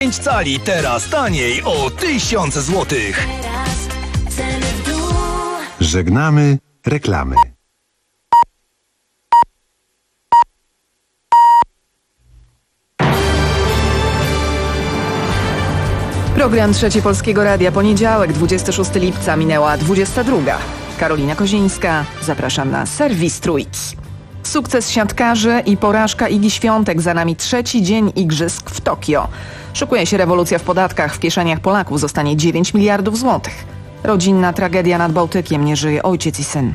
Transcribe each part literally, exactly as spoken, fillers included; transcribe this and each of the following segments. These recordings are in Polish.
pięć cali teraz taniej o tysiąc złotych. Żegnamy reklamy. Program Trzeci Polskiego Radia, poniedziałek, dwudziestego szóstego lipca, minęła dwudziesta druga. Karolina Kozińska, zapraszam na serwis Trójki. Sukces siatkarzy i porażka Igi Świątek, za nami trzeci dzień igrzysk w Tokio. Szykuje się rewolucja w podatkach, w kieszeniach Polaków zostanie dziewięć miliardów złotych. Rodzinna tragedia nad Bałtykiem, nie żyje ojciec i syn.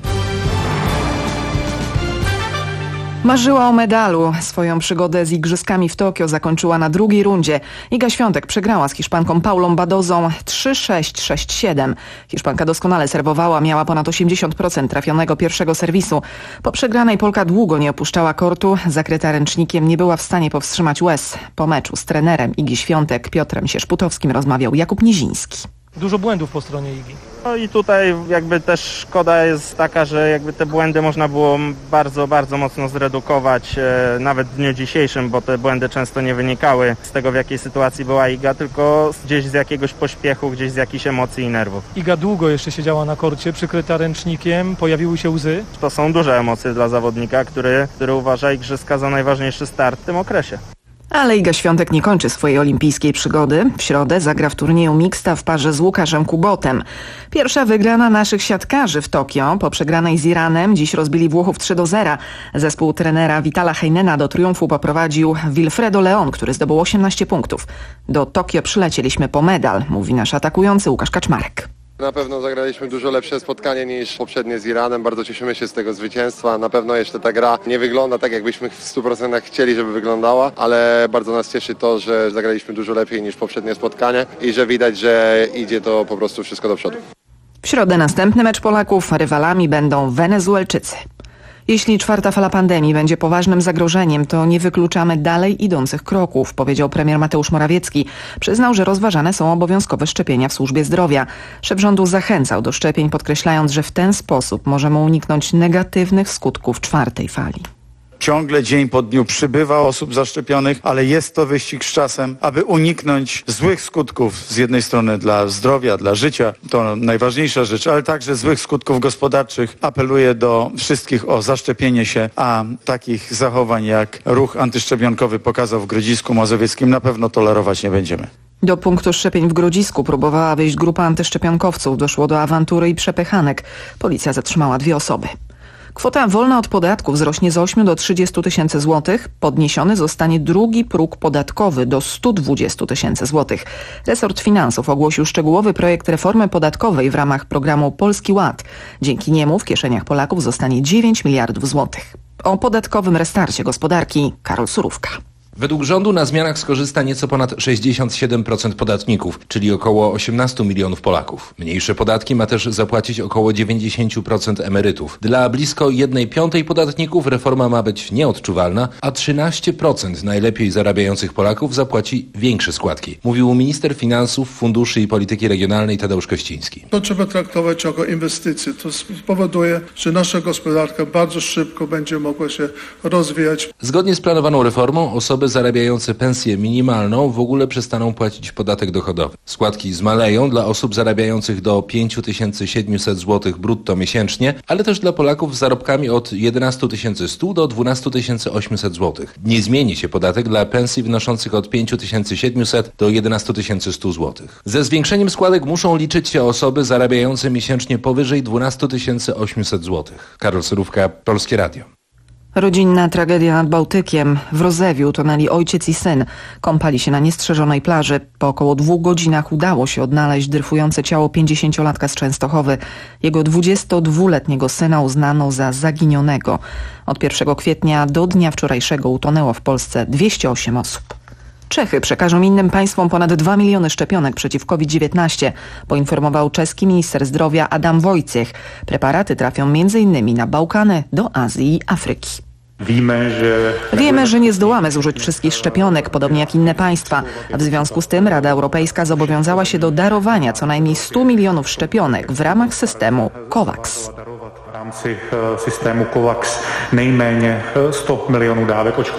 Marzyła o medalu. Swoją przygodę z igrzyskami w Tokio zakończyła na drugiej rundzie. Iga Świątek przegrała z Hiszpanką Paulą Badozą trzy sześć sześć siedem. Hiszpanka doskonale serwowała, miała ponad osiemdziesiąt procent trafionego pierwszego serwisu. Po przegranej Polka długo nie opuszczała kortu. Zakryta ręcznikiem, nie była w stanie powstrzymać łez. Po meczu z trenerem Igi Świątek Piotrem Sierzputowskim rozmawiał Jakub Niziński. Dużo błędów po stronie Igi. No i tutaj jakby też szkoda jest taka, że jakby te błędy można było bardzo, bardzo mocno zredukować e, nawet w dniu dzisiejszym, bo te błędy często nie wynikały z tego, w jakiej sytuacji była Iga, tylko gdzieś z jakiegoś pośpiechu, gdzieś z jakichś emocji i nerwów. Iga długo jeszcze siedziała na korcie, przykryta ręcznikiem, pojawiły się łzy. To są duże emocje dla zawodnika, który, który uważa igrzyska za najważniejszy start w tym okresie. Ale Iga Świątek nie kończy swojej olimpijskiej przygody. W środę zagra w turnieju mixta w parze z Łukaszem Kubotem. Pierwsza wygrana naszych siatkarzy w Tokio. Po przegranej z Iranem dziś rozbili Włochów trzy do zera. Zespół trenera Vitala Heinena do triumfu poprowadził Wilfredo Leon, który zdobył osiemnaście punktów. Do Tokio przylecieliśmy po medal, mówi nasz atakujący Łukasz Kaczmarek. Na pewno zagraliśmy dużo lepsze spotkanie niż poprzednie z Iranem. Bardzo cieszymy się z tego zwycięstwa. Na pewno jeszcze ta gra nie wygląda tak, jakbyśmy w stu procentach chcieli, żeby wyglądała, ale bardzo nas cieszy to, że zagraliśmy dużo lepiej niż poprzednie spotkanie i że widać, że idzie to po prostu wszystko do przodu. W środę następny mecz Polaków. Rywalami będą Wenezuelczycy. Jeśli czwarta fala pandemii będzie poważnym zagrożeniem, to nie wykluczamy dalej idących kroków, powiedział premier Mateusz Morawiecki. Przyznał, że rozważane są obowiązkowe szczepienia w służbie zdrowia. Szef rządu zachęcał do szczepień, podkreślając, że w ten sposób możemy uniknąć negatywnych skutków czwartej fali. Ciągle dzień po dniu przybywa osób zaszczepionych, ale jest to wyścig z czasem, aby uniknąć złych skutków z jednej strony dla zdrowia, dla życia, to najważniejsza rzecz, ale także złych skutków gospodarczych. Apeluję do wszystkich o zaszczepienie się, a takich zachowań jak ruch antyszczepionkowy pokazał w Grodzisku Mazowieckim na pewno tolerować nie będziemy. Do punktu szczepień w Grodzisku próbowała wyjść grupa antyszczepionkowców. Doszło do awantury i przepychanek. Policja zatrzymała dwie osoby. Kwota wolna od podatków wzrośnie z ośmiu do trzydziestu tysięcy złotych. Podniesiony zostanie drugi próg podatkowy do stu dwudziestu tysięcy złotych. Resort Finansów ogłosił szczegółowy projekt reformy podatkowej w ramach programu Polski Ład. Dzięki niemu w kieszeniach Polaków zostanie dziewięć miliardów złotych. O podatkowym restarcie gospodarki Karol Surówka. Według rządu na zmianach skorzysta nieco ponad sześćdziesiąt siedem procent podatników, czyli około osiemnaście milionów Polaków. Mniejsze podatki ma też zapłacić około dziewięćdziesiąt procent emerytów. Dla blisko jednej piątej podatników reforma ma być nieodczuwalna, a trzynaście procent najlepiej zarabiających Polaków zapłaci większe składki. Mówił minister finansów, funduszy i polityki regionalnej Tadeusz Kościński. To trzeba traktować jako inwestycje. To spowoduje, że nasza gospodarka bardzo szybko będzie mogła się rozwijać. Zgodnie z planowaną reformą osoby zarabiające pensję minimalną w ogóle przestaną płacić podatek dochodowy. Składki zmaleją dla osób zarabiających do pięć tysięcy siedemset złotych brutto miesięcznie, ale też dla Polaków z zarobkami od jedenaście tysięcy sto do dwanaście tysięcy osiemset złotych. Nie zmieni się podatek dla pensji wynoszących od pięć tysięcy siedemset do jedenaście tysięcy sto złotych. Ze zwiększeniem składek muszą liczyć się osoby zarabiające miesięcznie powyżej dwanaście tysięcy osiemset złotych. Karol Surówka, Polskie Radio. Rodzinna tragedia nad Bałtykiem. W Rozewiu tonęli ojciec i syn. Kąpali się na niestrzeżonej plaży. Po około dwóch godzinach udało się odnaleźć dryfujące ciało pięćdziesięciolatka z Częstochowy. Jego dwudziestodwuletniego syna uznano za zaginionego. Od pierwszego kwietnia do dnia wczorajszego utonęło w Polsce dwieście osiem osób. Czechy przekażą innym państwom ponad dwa miliony szczepionek przeciw kowid dziewiętnaście, poinformował czeski minister zdrowia Adam Wojciech. Preparaty trafią między innymi na Bałkany, do Azji i Afryki. Wiemy, że... Wiemy, że nie zdołamy zużyć wszystkich szczepionek, podobnie jak inne państwa. W związku z tym Rada Europejska zobowiązała się do darowania co najmniej stu milionów szczepionek w ramach systemu COVAX. W ramach systemu COVAX najmniej sto milionów dávek očkování.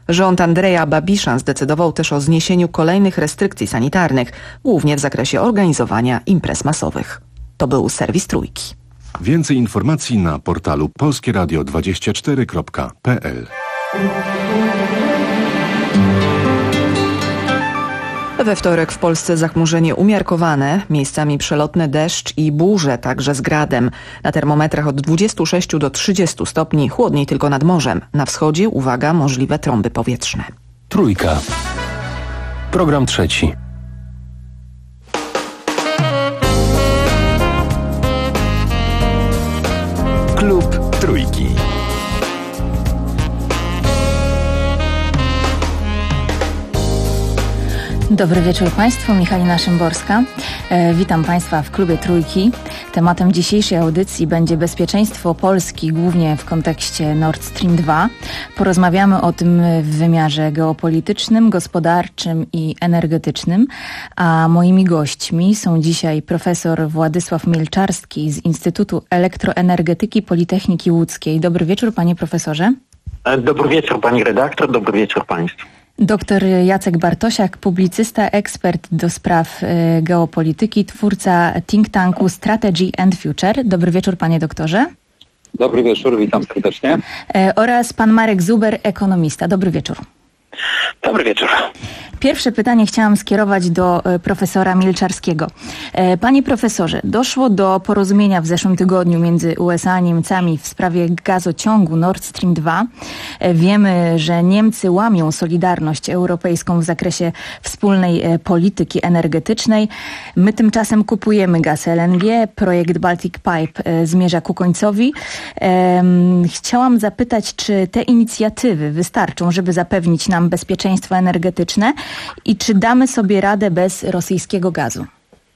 Rząd Andreja Babisza zdecydował też o zniesieniu kolejnych restrykcji sanitarnych, głównie w zakresie organizowania imprez masowych. To był serwis Trójki. Więcej informacji na portalu polskie radio dwadzieścia cztery kropka p l. We wtorek w Polsce zachmurzenie umiarkowane, miejscami przelotny deszcz i burze, także z gradem. Na termometrach od dwudziestu sześciu do trzydziestu stopni, chłodniej tylko nad morzem. Na wschodzie, uwaga, możliwe trąby powietrzne. Trójka. Program trzeci. Klub Trójki. Dobry wieczór Państwu, Michalina Szymborska. E, witam Państwa w klubie Trójki. Tematem dzisiejszej audycji będzie bezpieczeństwo Polski, głównie w kontekście Nord Stream dwa. Porozmawiamy o tym w wymiarze geopolitycznym, gospodarczym i energetycznym. A moimi gośćmi są dzisiaj profesor Władysław Mielczarski z Instytutu Elektroenergetyki Politechniki Łódzkiej. Dobry wieczór, panie profesorze. Dobry wieczór, pani redaktor, dobry wieczór państwu. Doktor Jacek Bartosiak, publicysta, ekspert do spraw y, geopolityki, twórca think tanku Strategy and Future. Dobry wieczór, panie doktorze. Dobry wieczór, witam serdecznie. Y, oraz pan Marek Zuber, ekonomista. Dobry wieczór. Dobry wieczór. Pierwsze pytanie chciałam skierować do e, profesora Mielczarskiego. E, panie profesorze, doszło do porozumienia w zeszłym tygodniu między U S A a Niemcami w sprawie gazociągu Nord Stream dwa. E, wiemy, że Niemcy łamią solidarność europejską w zakresie wspólnej e, polityki energetycznej. My tymczasem kupujemy gaz L N G. Projekt Baltic Pipe e, zmierza ku końcowi. E, chciałam zapytać, czy te inicjatywy wystarczą, żeby zapewnić nam bezpieczeństwo energetyczne i czy damy sobie radę bez rosyjskiego gazu?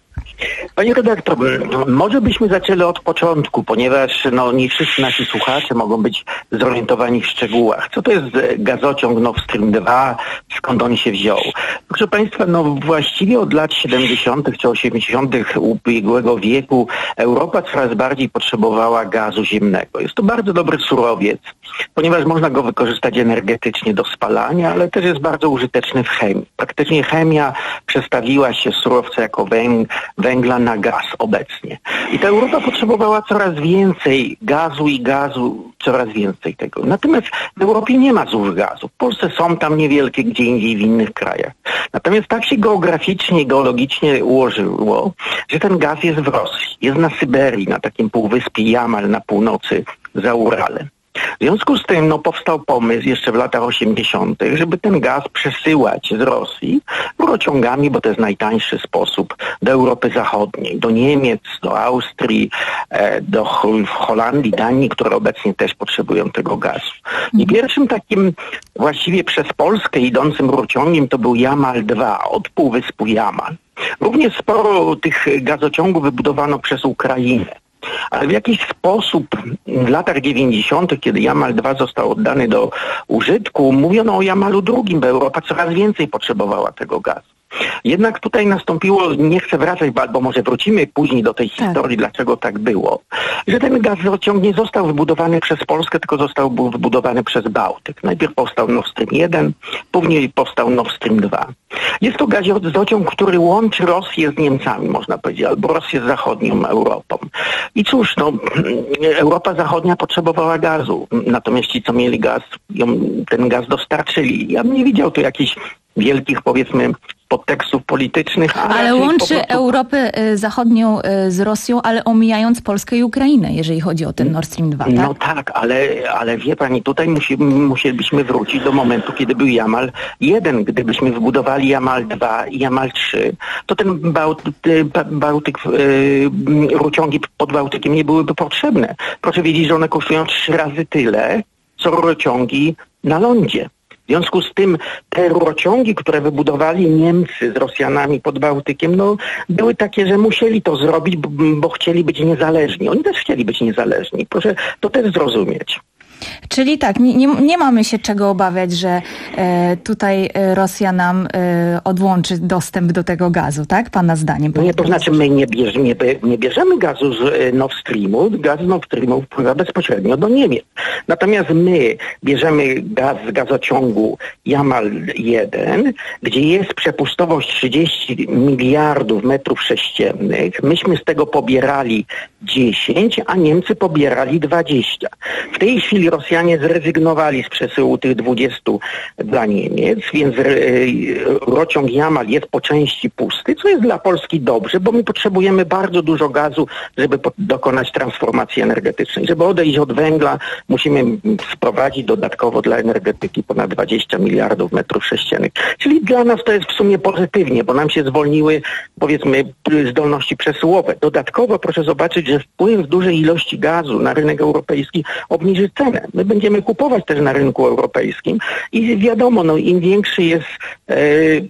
Panie redaktor, może byśmy zaczęli od początku, ponieważ no, nie wszyscy nasi słuchacze mogą być zorientowani w szczegółach. Co to jest gazociąg Nord Stream dwa, skąd on się wziął? Proszę państwa, no właściwie od lat siedemdziesiątych czy osiemdziesiątych ubiegłego wieku Europa coraz bardziej potrzebowała gazu ziemnego. Jest to bardzo dobry surowiec, ponieważ można go wykorzystać energetycznie do spalania, ale też jest bardzo użyteczny w chemii. Praktycznie chemia przestawiła się z surowca jako węg węgla na gaz obecnie. I ta Europa potrzebowała coraz więcej gazu i gazu, coraz więcej tego. Natomiast w Europie nie ma złóż gazu. W Polsce są tam niewielkie, gdzie indziej w innych krajach. Natomiast tak się geograficznie i geologicznie ułożyło, że ten gaz jest w Rosji. Jest na Syberii, na takim półwyspie Jamal na północy za Uralem. W związku z tym no, powstał pomysł jeszcze w latach osiemdziesiątych, żeby ten gaz przesyłać z Rosji rurociągami, bo to jest najtańszy sposób, do Europy Zachodniej, do Niemiec, do Austrii, do Holandii, Danii, które obecnie też potrzebują tego gazu. I pierwszym takim właściwie przez Polskę idącym rurociągiem to był Jamal dwa od półwyspu Jamal. Również sporo tych gazociągów wybudowano przez Ukrainę. Ale w jakiś sposób w latach dziewięćdziesiątych, kiedy Jamal dwa został oddany do użytku, mówiono o Jamalu drugim, bo Europa coraz więcej potrzebowała tego gazu. Jednak tutaj nastąpiło, nie chcę wracać, bo może wrócimy później do tej historii, tak. Dlaczego tak było, że ten gazociąg nie został wybudowany przez Polskę, tylko został wybudowany przez Bałtyk. Najpierw powstał Nord Stream jeden, później powstał Nord Stream dwa. Jest to gazociąg, który łączy Rosję z Niemcami, można powiedzieć, albo Rosję z zachodnią Europą. I cóż, no, Europa Zachodnia potrzebowała gazu, natomiast ci, co mieli gaz, ją, ten gaz dostarczyli. Ja bym nie widział tu jakichś wielkich, powiedzmy, podtekstów politycznych. Ale, ale łączy prostu... Europę Zachodnią z Rosją, ale omijając Polskę i Ukrainę, jeżeli chodzi o ten Nord Stream dwa, tak? No tak, ale, ale wie pani, tutaj musi, musielibyśmy wrócić do momentu, kiedy był Jamal jeden. Gdybyśmy wybudowali Jamal dwa i Jamal trzy, to ten Bałtyk, Bałtyk yy, rurociągi pod Bałtykiem nie byłyby potrzebne. Proszę wiedzieć, że one kosztują trzy razy tyle, co rurociągi na lądzie. W związku z tym te rurociągi, które wybudowali Niemcy z Rosjanami pod Bałtykiem, no były takie, że musieli to zrobić, bo, bo chcieli być niezależni. Oni też chcieli być niezależni. Proszę to też zrozumieć. Czyli tak, nie, nie, nie mamy się czego obawiać, że e, tutaj Rosja nam e, odłączy dostęp do tego gazu, tak? Pana zdaniem. Nie, to znaczy my nie bierzemy, nie, nie bierzemy gazu z Nord Streamu, gaz z Nord Streamu wpływa bezpośrednio do Niemiec. Natomiast my bierzemy gaz z gazociągu Jamal jeden, gdzie jest przepustowość trzydzieści miliardów metrów sześciennych. Myśmy z tego pobierali dziesięć, a Niemcy pobierali dwadzieścia. W tej chwili Rosjanie zrezygnowali z przesyłu tych dwudziestu dla Niemiec, więc rurociąg Jamal jest po części pusty, co jest dla Polski dobrze, bo my potrzebujemy bardzo dużo gazu, żeby dokonać transformacji energetycznej. Żeby odejść od węgla, musimy sprowadzić dodatkowo dla energetyki ponad dwadzieścia miliardów metrów sześciennych. Czyli dla nas to jest w sumie pozytywnie, bo nam się zwolniły, powiedzmy, zdolności przesyłowe. Dodatkowo proszę zobaczyć, że wpływ dużej ilości gazu na rynek europejski obniży cenę. My będziemy kupować też na rynku europejskim i wiadomo, no im większy jest, e,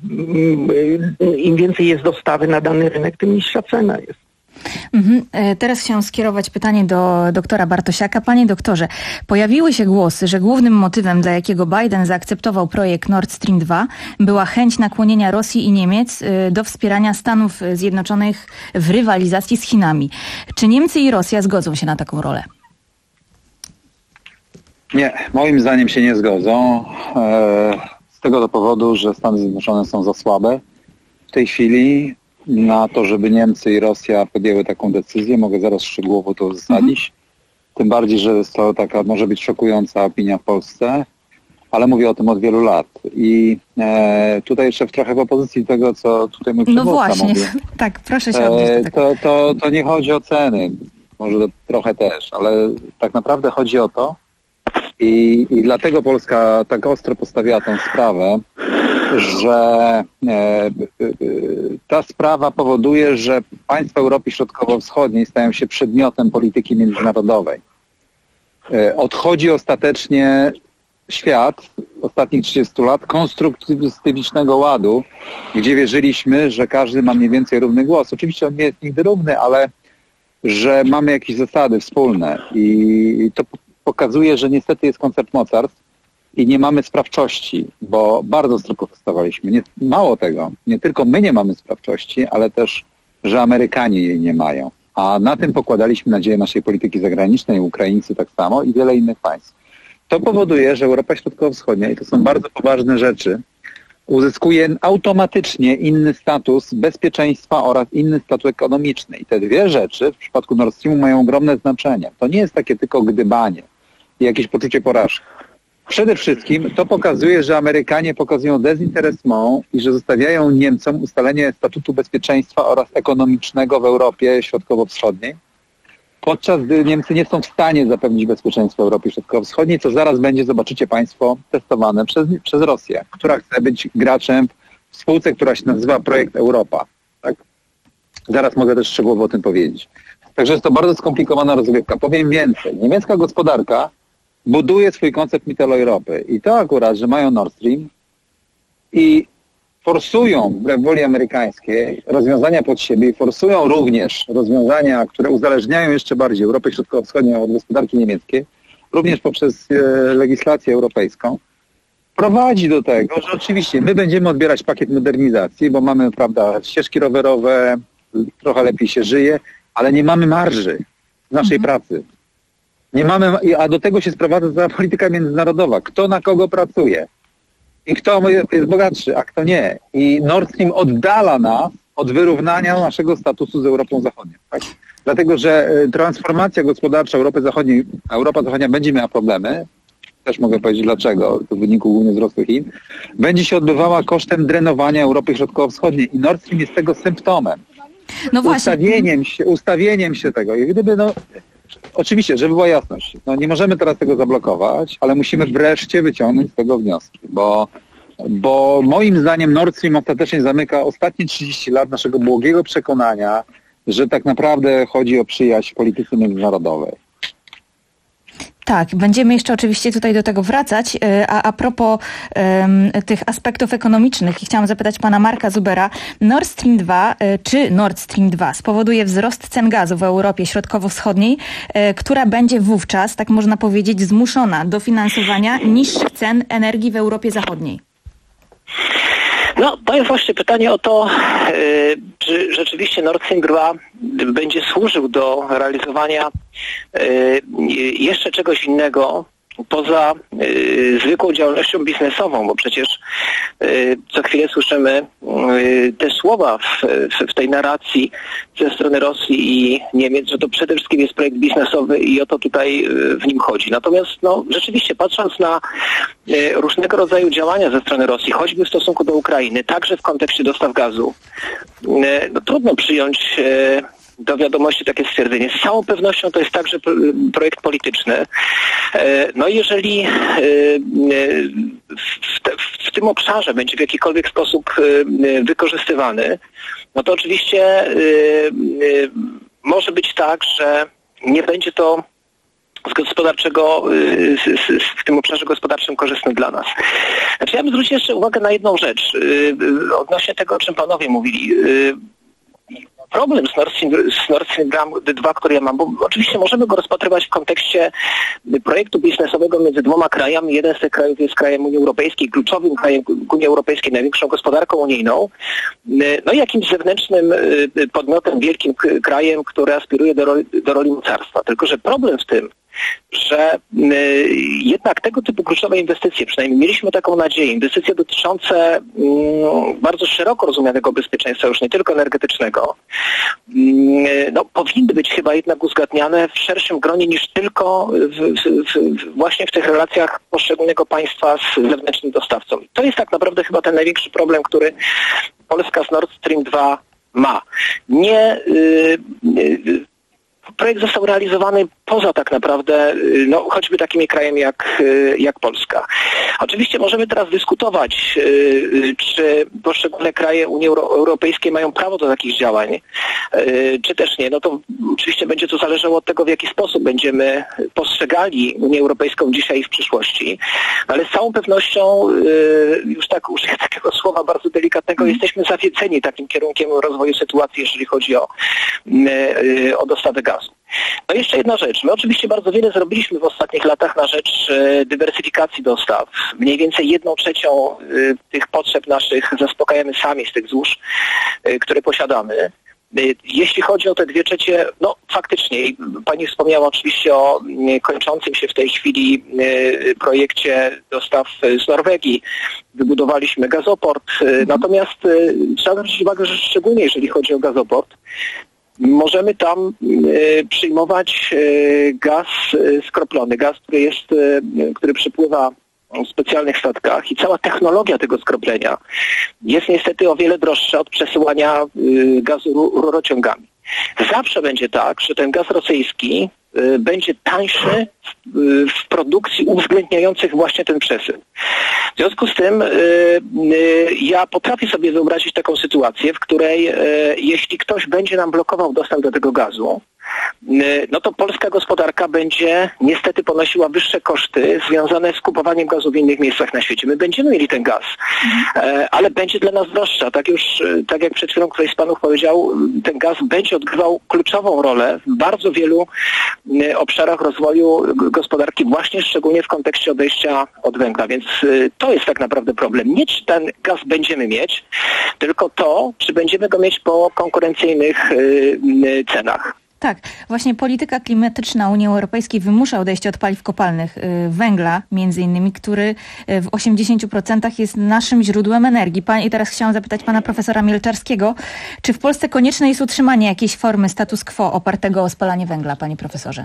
im więcej jest dostawy na dany rynek, tym niższa cena jest. Mhm. Teraz chciałam skierować pytanie do doktora Bartosiaka. Panie doktorze, pojawiły się głosy, że głównym motywem, dla jakiego Biden zaakceptował projekt Nord Stream dwa, była chęć nakłonienia Rosji i Niemiec do wspierania Stanów Zjednoczonych w rywalizacji z Chinami. Czy Niemcy i Rosja zgodzą się na taką rolę? Nie, moim zdaniem się nie zgodzą. Z tego powodu, że Stany Zjednoczone są za słabe w tej chwili na to, żeby Niemcy i Rosja podjęły taką decyzję. Mogę zaraz szczegółowo to uzasadnić. Mhm. Tym bardziej, że jest to taka, może być szokująca opinia w Polsce, ale mówię o tym od wielu lat. I e, tutaj jeszcze w trochę w opozycji tego, co tutaj mój przedmówca No właśnie, mówi. tak, proszę się odnieść do tego. To, to, to nie chodzi o ceny, może trochę też, ale tak naprawdę chodzi o to, i, i dlatego Polska tak ostro postawiła tę sprawę, że e, e, ta sprawa powoduje, że państwa Europy Środkowo-Wschodniej stają się przedmiotem polityki międzynarodowej. E, odchodzi ostatecznie świat ostatnich trzydziestu lat konstruktywistycznego ładu, gdzie wierzyliśmy, że każdy ma mniej więcej równy głos. Oczywiście on nie jest nigdy równy, ale że mamy jakieś zasady wspólne i to pokazuje, że niestety jest koncert mocarstw i nie mamy sprawczości, bo bardzo ostro protestowaliśmy. Nie, mało tego, nie tylko my nie mamy sprawczości, ale też, że Amerykanie jej nie mają. A na tym pokładaliśmy nadzieję naszej polityki zagranicznej, Ukraińcy tak samo i wiele innych państw. To powoduje, że Europa Środkowo-Wschodnia, i to są bardzo poważne rzeczy, uzyskuje automatycznie inny status bezpieczeństwa oraz inny status ekonomiczny. I te dwie rzeczy w przypadku Nord Streamu mają ogromne znaczenie. To nie jest takie tylko gdybanie i jakieś poczucie porażki. Przede wszystkim to pokazuje, że Amerykanie pokazują dezinteresment i że zostawiają Niemcom ustalenie statutu bezpieczeństwa oraz ekonomicznego w Europie Środkowo-Wschodniej, podczas gdy Niemcy nie są w stanie zapewnić bezpieczeństwa Europy Środkowo-Wschodniej, co zaraz będzie, zobaczycie Państwo, testowane przez, przez Rosję, która chce być graczem w spółce, która się nazywa Projekt Europa. Tak? Zaraz mogę też szczegółowo o tym powiedzieć. Także jest to bardzo skomplikowana rozgrywka. Powiem więcej. Niemiecka gospodarka buduje swój koncept Mitteleuropy i to akurat, że mają Nord Stream i forsują wbrew woli amerykańskiej rozwiązania pod siebie i forsują również rozwiązania, które uzależniają jeszcze bardziej Europę Środkowo-Wschodnią od gospodarki niemieckiej, również poprzez e, legislację europejską, prowadzi do tego, że oczywiście my będziemy odbierać pakiet modernizacji, bo mamy, prawda, ścieżki rowerowe, trochę lepiej się żyje, ale nie mamy marży z naszej mhm. pracy. Nie mamy, a do tego się sprowadza cała polityka międzynarodowa. Kto na kogo pracuje i kto jest bogatszy, a kto nie. I Nord Stream oddala nas od wyrównania naszego statusu z Europą Zachodnią. Tak? Dlatego, że transformacja gospodarcza Europy Zachodniej, a Europa Zachodnia będzie miała problemy, też mogę powiedzieć dlaczego, to w wyniku głównie wzrostu Chin, będzie się odbywała kosztem drenowania Europy Środkowo-Wschodniej. I Nord Stream jest tego symptomem. No właśnie. Ustawieniem się, ustawieniem się tego. I gdyby, no, oczywiście, żeby była jasność, no nie możemy teraz tego zablokować, ale musimy wreszcie wyciągnąć z tego wnioski, bo, bo moim zdaniem Nord Stream ostatecznie zamyka ostatnie trzydzieści lat naszego błogiego przekonania, że tak naprawdę chodzi o przyjaźń w polityce międzynarodowej. Tak, będziemy jeszcze oczywiście tutaj do tego wracać, a a propos um, tych aspektów ekonomicznych, chciałam zapytać pana Marka Zubera, Nord Stream dwa, czy Nord Stream dwa spowoduje wzrost cen gazu w Europie Środkowo-Wschodniej, która będzie wówczas, tak można powiedzieć, zmuszona do finansowania niższych cen energii w Europie Zachodniej? No, to jest właśnie pytanie o to, yy, czy rzeczywiście Nord Stream dwa będzie służył do realizowania yy, jeszcze czegoś innego poza y, zwykłą działalnością biznesową, bo przecież y, co chwilę słyszymy y, te słowa w, w, w tej narracji ze strony Rosji i Niemiec, że to przede wszystkim jest projekt biznesowy i o to tutaj y, w nim chodzi. Natomiast no, rzeczywiście patrząc na y, różnego rodzaju działania ze strony Rosji, choćby w stosunku do Ukrainy, także w kontekście dostaw gazu, y, no, trudno przyjąć y, do wiadomości takie stwierdzenie. Z całą pewnością to jest także projekt polityczny. No i jeżeli w, te, w tym obszarze będzie w jakikolwiek sposób wykorzystywany, no to oczywiście może być tak, że nie będzie to z gospodarczego, w tym obszarze gospodarczym korzystne dla nas. Znaczy ja bym zwrócił jeszcze uwagę na jedną rzecz odnośnie tego, o czym panowie mówili. Problem z Nord Stream, z Nord Stream dwa, który ja mam, bo oczywiście możemy go rozpatrywać w kontekście projektu biznesowego między dwoma krajami. Jeden z tych krajów jest krajem Unii Europejskiej, kluczowym krajem Unii Europejskiej, największą gospodarką unijną, no i jakimś zewnętrznym podmiotem, wielkim krajem, który aspiruje do roli, do roli mocarstwa. Tylko że problem w tym, że y, jednak tego typu kluczowe inwestycje, przynajmniej mieliśmy taką nadzieję, inwestycje dotyczące y, bardzo szeroko rozumianego bezpieczeństwa, już nie tylko energetycznego, y, no, powinny być chyba jednak uzgadniane w szerszym gronie niż tylko w, w, w, właśnie w tych relacjach poszczególnego państwa z zewnętrznym dostawcą. To jest tak naprawdę chyba ten największy problem, który Polska z Nord Stream dwa ma. Nie... Y, y, Projekt został realizowany poza tak naprawdę, no choćby takim krajem jak, jak Polska. Oczywiście możemy teraz dyskutować, czy poszczególne kraje Unii Euro- Europejskiej mają prawo do takich działań, czy też nie. No to oczywiście będzie to zależało od tego, w jaki sposób będziemy postrzegali Unię Europejską dzisiaj i w przyszłości, ale z całą pewnością, już tak użyję takiego słowa bardzo delikatnego, jesteśmy zawiedzeni takim kierunkiem rozwoju sytuacji, jeżeli chodzi o, o dostawę gazu. No jeszcze jedna rzecz. My oczywiście bardzo wiele zrobiliśmy w ostatnich latach na rzecz e, dywersyfikacji dostaw. Mniej więcej jedną trzecią e, tych potrzeb naszych zaspokajamy sami z tych złóż, e, które posiadamy. E, jeśli chodzi o te dwie trzecie, no faktycznie, pani wspomniała oczywiście o e, kończącym się w tej chwili e, projekcie dostaw z Norwegii. Wybudowaliśmy gazoport. E, natomiast e, trzeba zwrócić uwagę, że szczególnie jeżeli chodzi o gazoport, możemy tam y, przyjmować y, gaz y, skroplony, gaz, który jest, y, który przypływa w specjalnych statkach i cała technologia tego skroplenia jest niestety o wiele droższa od przesyłania y, gazu rurociągami. Zawsze będzie tak, że ten gaz rosyjski y, będzie tańszy w, y, w produkcji uwzględniających właśnie ten przesył. W związku z tym y, y, ja potrafię sobie wyobrazić taką sytuację, w której y, jeśli ktoś będzie nam blokował dostęp do tego gazu, y, no to polska gospodarka będzie niestety ponosiła wyższe koszty związane z kupowaniem gazu w innych miejscach na świecie. My będziemy mieli ten gaz, mhm. y, ale będzie dla nas droższa. Tak już, y, tak jak przed chwilą któryś z panów powiedział, ten gaz będzie odgrywał kluczową rolę w bardzo wielu y, obszarach rozwoju gospodarki, właśnie szczególnie w kontekście odejścia od węgla. Więc y, to jest tak naprawdę problem. Nie czy ten gaz będziemy mieć, tylko to, czy będziemy go mieć po konkurencyjnych y, y, cenach. Tak, właśnie polityka klimatyczna Unii Europejskiej wymusza odejście od paliw kopalnych, y, węgla między innymi, który y, w osiemdziesięciu procentach jest naszym źródłem energii. Pan, I teraz chciałam zapytać pana profesora Mielczarskiego, czy w Polsce konieczne jest utrzymanie jakiejś formy status quo opartego o spalanie węgla, panie profesorze?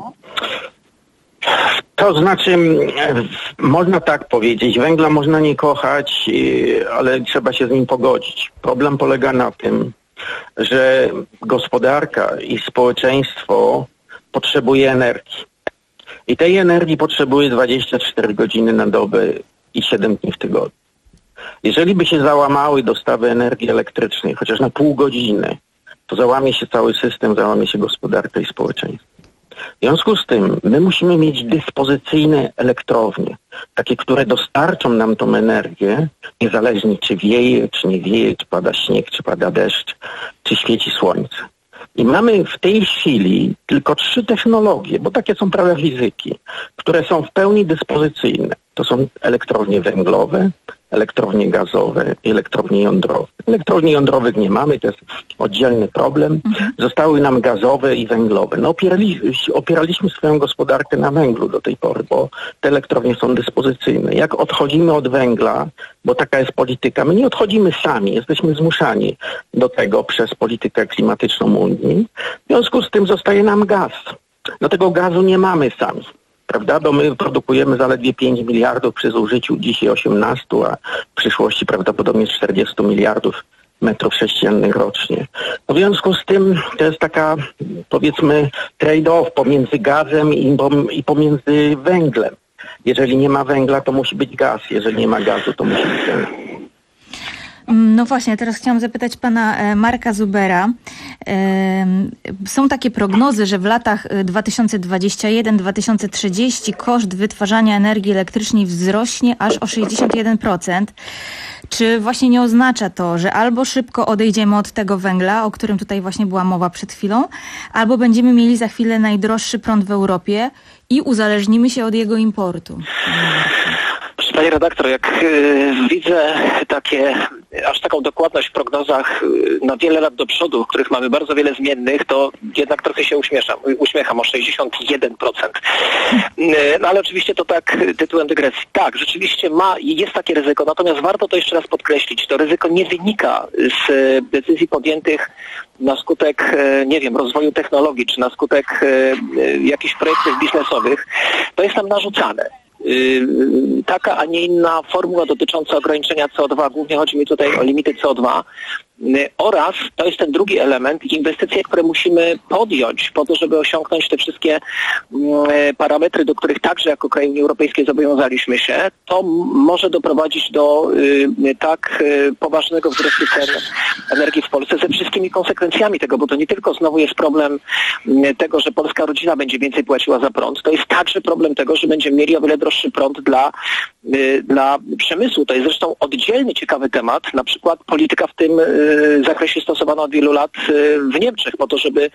To znaczy, można tak powiedzieć, węgla można nie kochać, ale trzeba się z nim pogodzić. Problem polega na tym, że gospodarka i społeczeństwo potrzebuje energii. I tej energii potrzebuje dwadzieścia cztery godziny na dobę i siedem dni w tygodniu. Jeżeli by się załamały dostawy energii elektrycznej, chociaż na pół godziny, to załamie się cały system, załamie się gospodarka i społeczeństwo. W związku z tym my musimy mieć dyspozycyjne elektrownie, takie, które dostarczą nam tą energię, niezależnie czy wieje, czy nie wieje, czy pada śnieg, czy pada deszcz, czy świeci słońce. I mamy w tej chwili tylko trzy technologie, bo takie są prawa fizyki, które są w pełni dyspozycyjne. To są elektrownie węglowe, elektrownie gazowe i elektrownie jądrowe. Elektrowni jądrowych nie mamy, to jest oddzielny problem. Mhm. Zostały nam gazowe i węglowe. No opierali, opieraliśmy swoją gospodarkę na węglu do tej pory, bo te elektrownie są dyspozycyjne. Jak odchodzimy od węgla, bo taka jest polityka, my nie odchodzimy sami, jesteśmy zmuszani do tego przez politykę klimatyczną Unii. W związku z tym zostaje nam gaz. No tego gazu nie mamy sami. Prawda? Bo my produkujemy zaledwie pięć miliardów przy zużyciu dzisiaj osiemnaście, a w przyszłości prawdopodobnie czterdzieści miliardów metrów sześciennych rocznie. No w związku z tym to jest taka, powiedzmy, trade-off pomiędzy gazem i, i pomiędzy węglem. Jeżeli nie ma węgla, to musi być gaz. Jeżeli nie ma gazu, to musi być węgiel. No właśnie, teraz chciałam zapytać pana Marka Zubera. Są takie prognozy, że w latach dwa tysiące dwudziestym pierwszym do dwa tysiące trzydziestego koszt wytwarzania energii elektrycznej wzrośnie aż o sześćdziesiąt jeden procent. Czy właśnie nie oznacza to, że albo szybko odejdziemy od tego węgla, o którym tutaj właśnie była mowa przed chwilą, albo będziemy mieli za chwilę najdroższy prąd w Europie i uzależnimy się od jego importu? Panie redaktor, jak y, widzę takie, aż taką dokładność w prognozach y, na wiele lat do przodu, w których mamy bardzo wiele zmiennych, to jednak trochę się uśmieszam, uśmiecham o sześćdziesiąt jeden procent. Y, no ale oczywiście to tak tytułem dygresji. Tak, rzeczywiście ma i jest takie ryzyko, natomiast warto to jeszcze raz podkreślić. To ryzyko nie wynika z decyzji podjętych na skutek, nie wiem, rozwoju technologii, czy na skutek y, jakichś projektów biznesowych. To jest nam narzucane. Taka, a nie inna formuła dotycząca ograniczenia C O dwa, głównie chodzi mi tutaj o limity C O dwa, oraz, to jest ten drugi element, inwestycje, które musimy podjąć po to, żeby osiągnąć te wszystkie parametry, do których także jako kraj Unii Europejskiej zobowiązaliśmy się, to może doprowadzić do tak poważnego wzrostu cen energii w Polsce ze wszystkimi konsekwencjami tego, bo to nie tylko znowu jest problem tego, że polska rodzina będzie więcej płaciła za prąd, to jest także problem tego, że będziemy mieli o wiele droższy prąd dla, dla przemysłu. To jest zresztą oddzielny ciekawy temat, na przykład polityka w tym zakresie stosowana od wielu lat w Niemczech po to, żeby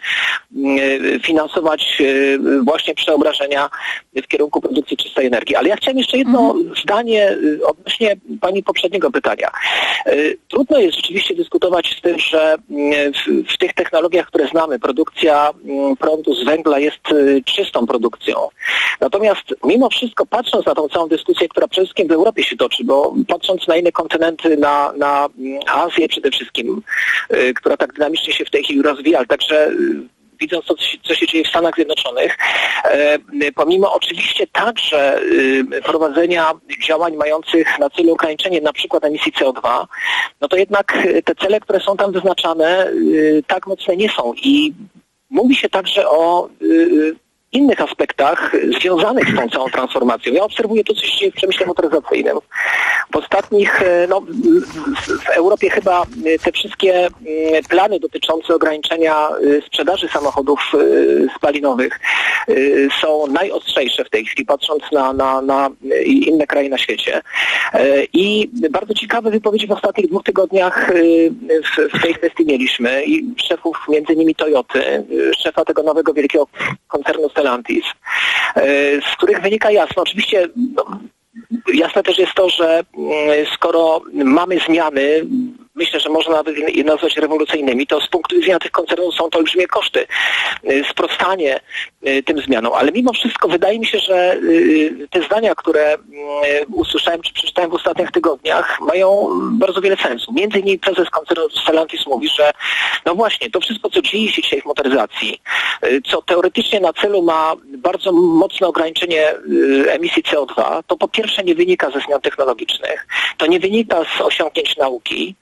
finansować właśnie przeobrażenia w kierunku produkcji czystej energii. Ale ja chciałem jeszcze jedno mhm. zdanie odnośnie pani poprzedniego pytania. Trudno jest rzeczywiście dyskutować z tym, że w, w tych technologiach, które znamy, produkcja prądu z węgla jest czystą produkcją. Natomiast mimo wszystko, patrząc na tą całą dyskusję, która przede wszystkim w Europie się toczy, bo patrząc na inne kontynenty, na, na Azję przede wszystkim, która tak dynamicznie się w tej chwili rozwija, ale także widząc to, co się dzieje w Stanach Zjednoczonych, pomimo oczywiście także prowadzenia działań mających na celu ograniczenie na przykład emisji C O dwa, no to jednak te cele, które są tam wyznaczane, tak mocne nie są. I mówi się także o innych aspektach związanych z tą całą transformacją. Ja obserwuję to, co się dzieje w przemyśle motoryzacyjnym. W ostatnich, no w Europie chyba te wszystkie plany dotyczące ograniczenia sprzedaży samochodów spalinowych są najostrzejsze w tej chwili, patrząc na, na, na inne kraje na świecie. I bardzo ciekawe wypowiedzi w ostatnich dwóch tygodniach w, w tej kwestii mieliśmy i szefów między innymi Toyoty, szefa tego nowego wielkiego koncernu Stellantis, z których wynika jasno, oczywiście no, jasne też jest to, że skoro mamy zmiany, myślę, że można nawet je nazwać rewolucyjnymi, to z punktu widzenia tych koncernów są to olbrzymie koszty, sprostanie tym zmianom. Ale mimo wszystko wydaje mi się, że te zdania, które usłyszałem czy przeczytałem w ostatnich tygodniach, mają bardzo wiele sensu. Między innymi prezes koncernu Stellantis mówi, że no właśnie, to wszystko, co dzieje się dzisiaj w motoryzacji, co teoretycznie na celu ma bardzo mocne ograniczenie emisji C O dwa, to po pierwsze nie wynika ze zmian technologicznych, to nie wynika z osiągnięć nauki,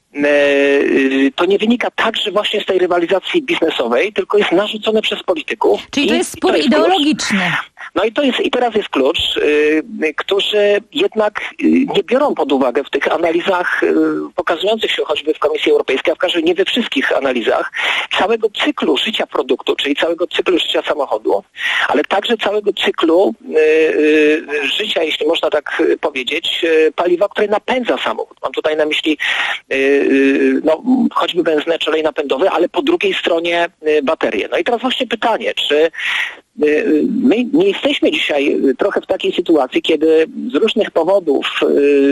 to nie wynika także właśnie z tej rywalizacji biznesowej, tylko jest narzucone przez polityków. Czyli to jest spór ideologiczny. No i to jest, i teraz jest klucz, yy, którzy jednak yy, nie biorą pod uwagę w tych analizach yy, pokazujących się choćby w Komisji Europejskiej, a w każdym nie we wszystkich analizach, całego cyklu życia produktu, czyli całego cyklu życia samochodu, ale także całego cyklu yy, yy, życia, jeśli można tak powiedzieć, yy, paliwa, które napędza samochód. Mam tutaj na myśli yy, yy, no, choćby benzynę czy olej napędowy, ale po drugiej stronie yy, baterie. No i teraz właśnie pytanie, czy my nie jesteśmy dzisiaj trochę w takiej sytuacji, kiedy z różnych powodów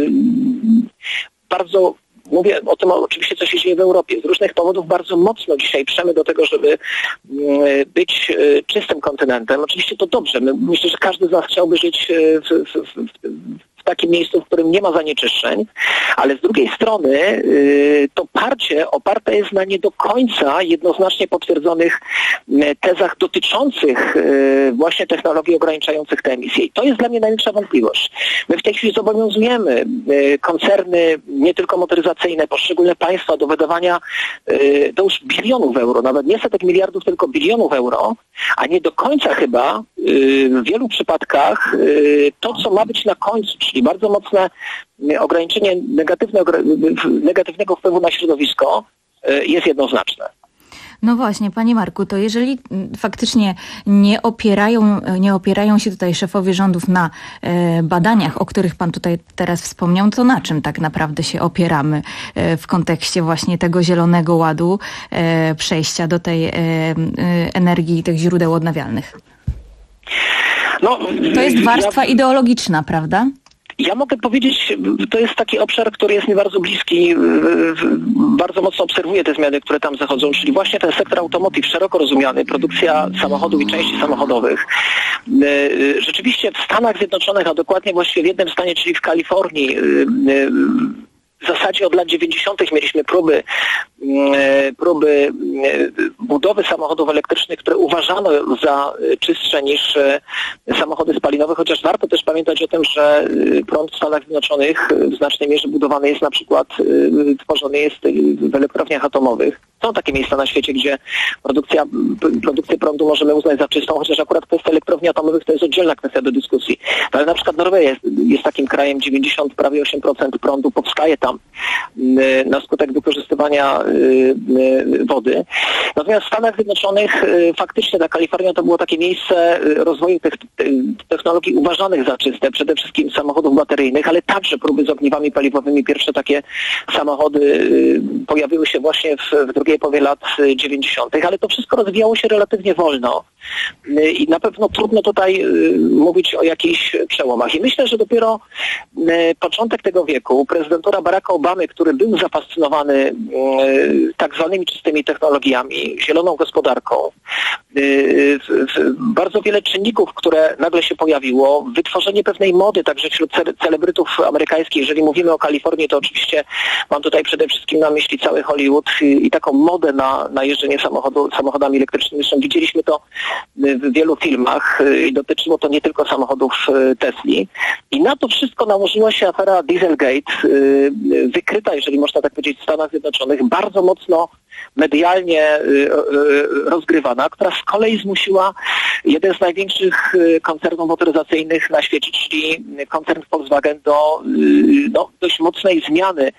bardzo, mówię o tym oczywiście, co się dzieje w Europie, z różnych powodów bardzo mocno dzisiaj przemy do tego, żeby być czystym kontynentem. Oczywiście to dobrze. My, myślę, że każdy z nas chciałby żyć w, w, w, w takim miejscu, w którym nie ma zanieczyszczeń, ale z drugiej strony y, to parcie oparte jest na nie do końca jednoznacznie potwierdzonych y, tezach dotyczących y, właśnie technologii ograniczających te emisje. I to jest dla mnie największa wątpliwość. My w tej chwili zobowiązujemy y, koncerny nie tylko motoryzacyjne, poszczególne państwa do wydawania y, to już bilionów euro, nawet nie setek miliardów, tylko bilionów euro, a nie do końca chyba y, w wielu przypadkach y, to, co ma być na końcu, czyli bardzo mocne ograniczenie negatywne, negatywnego wpływu na środowisko jest jednoznaczne. No właśnie, panie Marku, to jeżeli faktycznie nie opierają, nie opierają się tutaj szefowie rządów na e, badaniach, o których pan tutaj teraz wspomniał, to na czym tak naprawdę się opieramy e, w kontekście właśnie tego zielonego ładu, e, przejścia do tej e, e, energii, tych źródeł odnawialnych? No, to jest warstwa ja... ideologiczna, prawda? Ja mogę powiedzieć, to jest taki obszar, który jest mi bardzo bliski, bardzo mocno obserwuję te zmiany, które tam zachodzą, czyli właśnie ten sektor automotive, szeroko rozumiany, produkcja samochodów i części samochodowych. Rzeczywiście w Stanach Zjednoczonych, a dokładnie właściwie w jednym stanie, czyli w Kalifornii, w zasadzie od lat dziewięćdziesiątych mieliśmy próby, próby budowy samochodów elektrycznych, które uważano za czystsze niż samochody spalinowe, chociaż warto też pamiętać o tym, że prąd w Stanach Zjednoczonych w znacznej mierze budowany jest na przykład, tworzony jest w elektrowniach atomowych. Są takie miejsca na świecie, gdzie produkcja, produkcję prądu możemy uznać za czystą, chociaż akurat kwestia elektrowni atomowych to jest oddzielna kwestia do dyskusji. Ale na przykład Norwegia jest, jest takim krajem, dziewięćdziesiąt, prawie osiem procent prądu powstaje tam na skutek wykorzystywania wody. Natomiast w Stanach Zjednoczonych faktycznie ta Kalifornia to było takie miejsce rozwoju tych technologii uważanych za czyste, przede wszystkim samochodów bateryjnych, ale także próby z ogniwami paliwowymi. Pierwsze takie samochody pojawiły się właśnie w, w drugiej połowie lat dziewięćdziesiątych, ale to wszystko rozwijało się relatywnie wolno i na pewno trudno tutaj mówić o jakichś przełomach. I myślę, że dopiero początek tego wieku, prezydentura Baracka Obamy, który był zafascynowany tak zwanymi czystymi technologiami, zieloną gospodarką, bardzo wiele czynników, które nagle się pojawiło, wytworzenie pewnej mody także wśród celebrytów amerykańskich. Jeżeli mówimy o Kalifornii, to oczywiście mam tutaj przede wszystkim na myśli cały Hollywood i taką modę na, na jeżdżenie samochodu, samochodami elektrycznymi. Zresztą widzieliśmy to w wielu filmach i dotyczyło to nie tylko samochodów Tesli. I na to wszystko nałożyła się afera Dieselgate, wykryta, jeżeli można tak powiedzieć, w Stanach Zjednoczonych, bardzo mocno medialnie rozgrywana, która z kolei zmusiła jeden z największych koncernów motoryzacyjnych na świecie, czyli koncern Volkswagen, do no, dość mocnej zmiany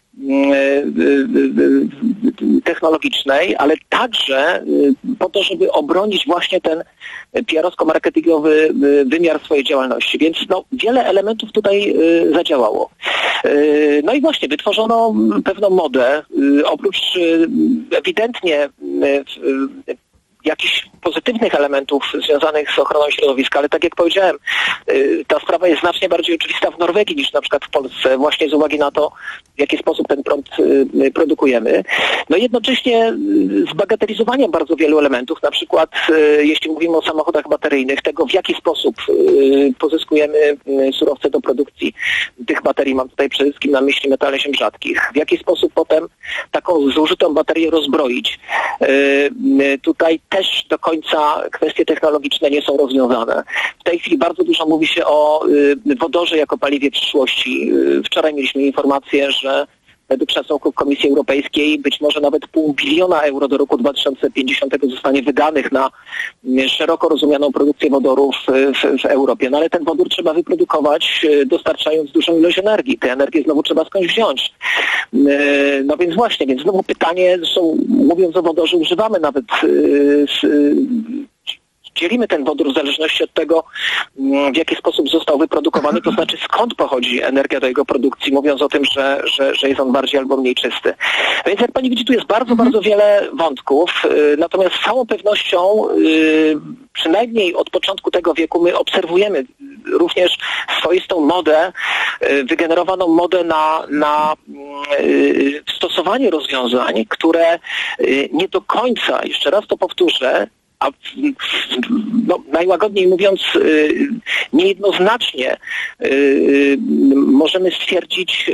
technologicznej, ale także po to, żeby obronić właśnie ten P R owsko-marketingowy wymiar swojej działalności. Więc no, wiele elementów tutaj zadziałało. No i właśnie wytworzono pewną modę. Oprócz ewidentnie jakichś pozytywnych elementów związanych z ochroną środowiska, ale tak jak powiedziałem, ta sprawa jest znacznie bardziej oczywista w Norwegii niż na przykład w Polsce, właśnie z uwagi na to, w jaki sposób ten prąd produkujemy. No jednocześnie zbagatelizowaniem bardzo wielu elementów, na przykład jeśli mówimy o samochodach bateryjnych, tego w jaki sposób pozyskujemy surowce do produkcji tych baterii, mam tutaj przede wszystkim na myśli metale ziem rzadkich, w jaki sposób potem taką zużytą baterię rozbroić. Tutaj też do końca kwestie technologiczne nie są rozwiązane. W tej chwili bardzo dużo mówi się o wodorze jako paliwie przyszłości. Wczoraj mieliśmy informację, że według szacunków Komisji Europejskiej być może nawet pół biliona euro do roku dwa tysiące pięćdziesiątego zostanie wydanych na szeroko rozumianą produkcję wodorów w, w Europie. No ale ten wodór trzeba wyprodukować, dostarczając dużą ilość energii. Tę energię znowu trzeba skądś wziąć. No więc właśnie, więc znowu pytanie, zresztą mówiąc o wodorze, używamy nawet dzielimy ten wodór w zależności od tego, w jaki sposób został wyprodukowany, to znaczy skąd pochodzi energia do jego produkcji, mówiąc o tym, że, że, że jest on bardziej albo mniej czysty. Więc jak pani widzi, tu jest bardzo, bardzo wiele wątków, natomiast z całą pewnością przynajmniej od początku tego wieku my obserwujemy również swoistą modę, wygenerowaną modę na, na stosowanie rozwiązań, które nie do końca, jeszcze raz to powtórzę, a no, najłagodniej mówiąc niejednoznacznie możemy stwierdzić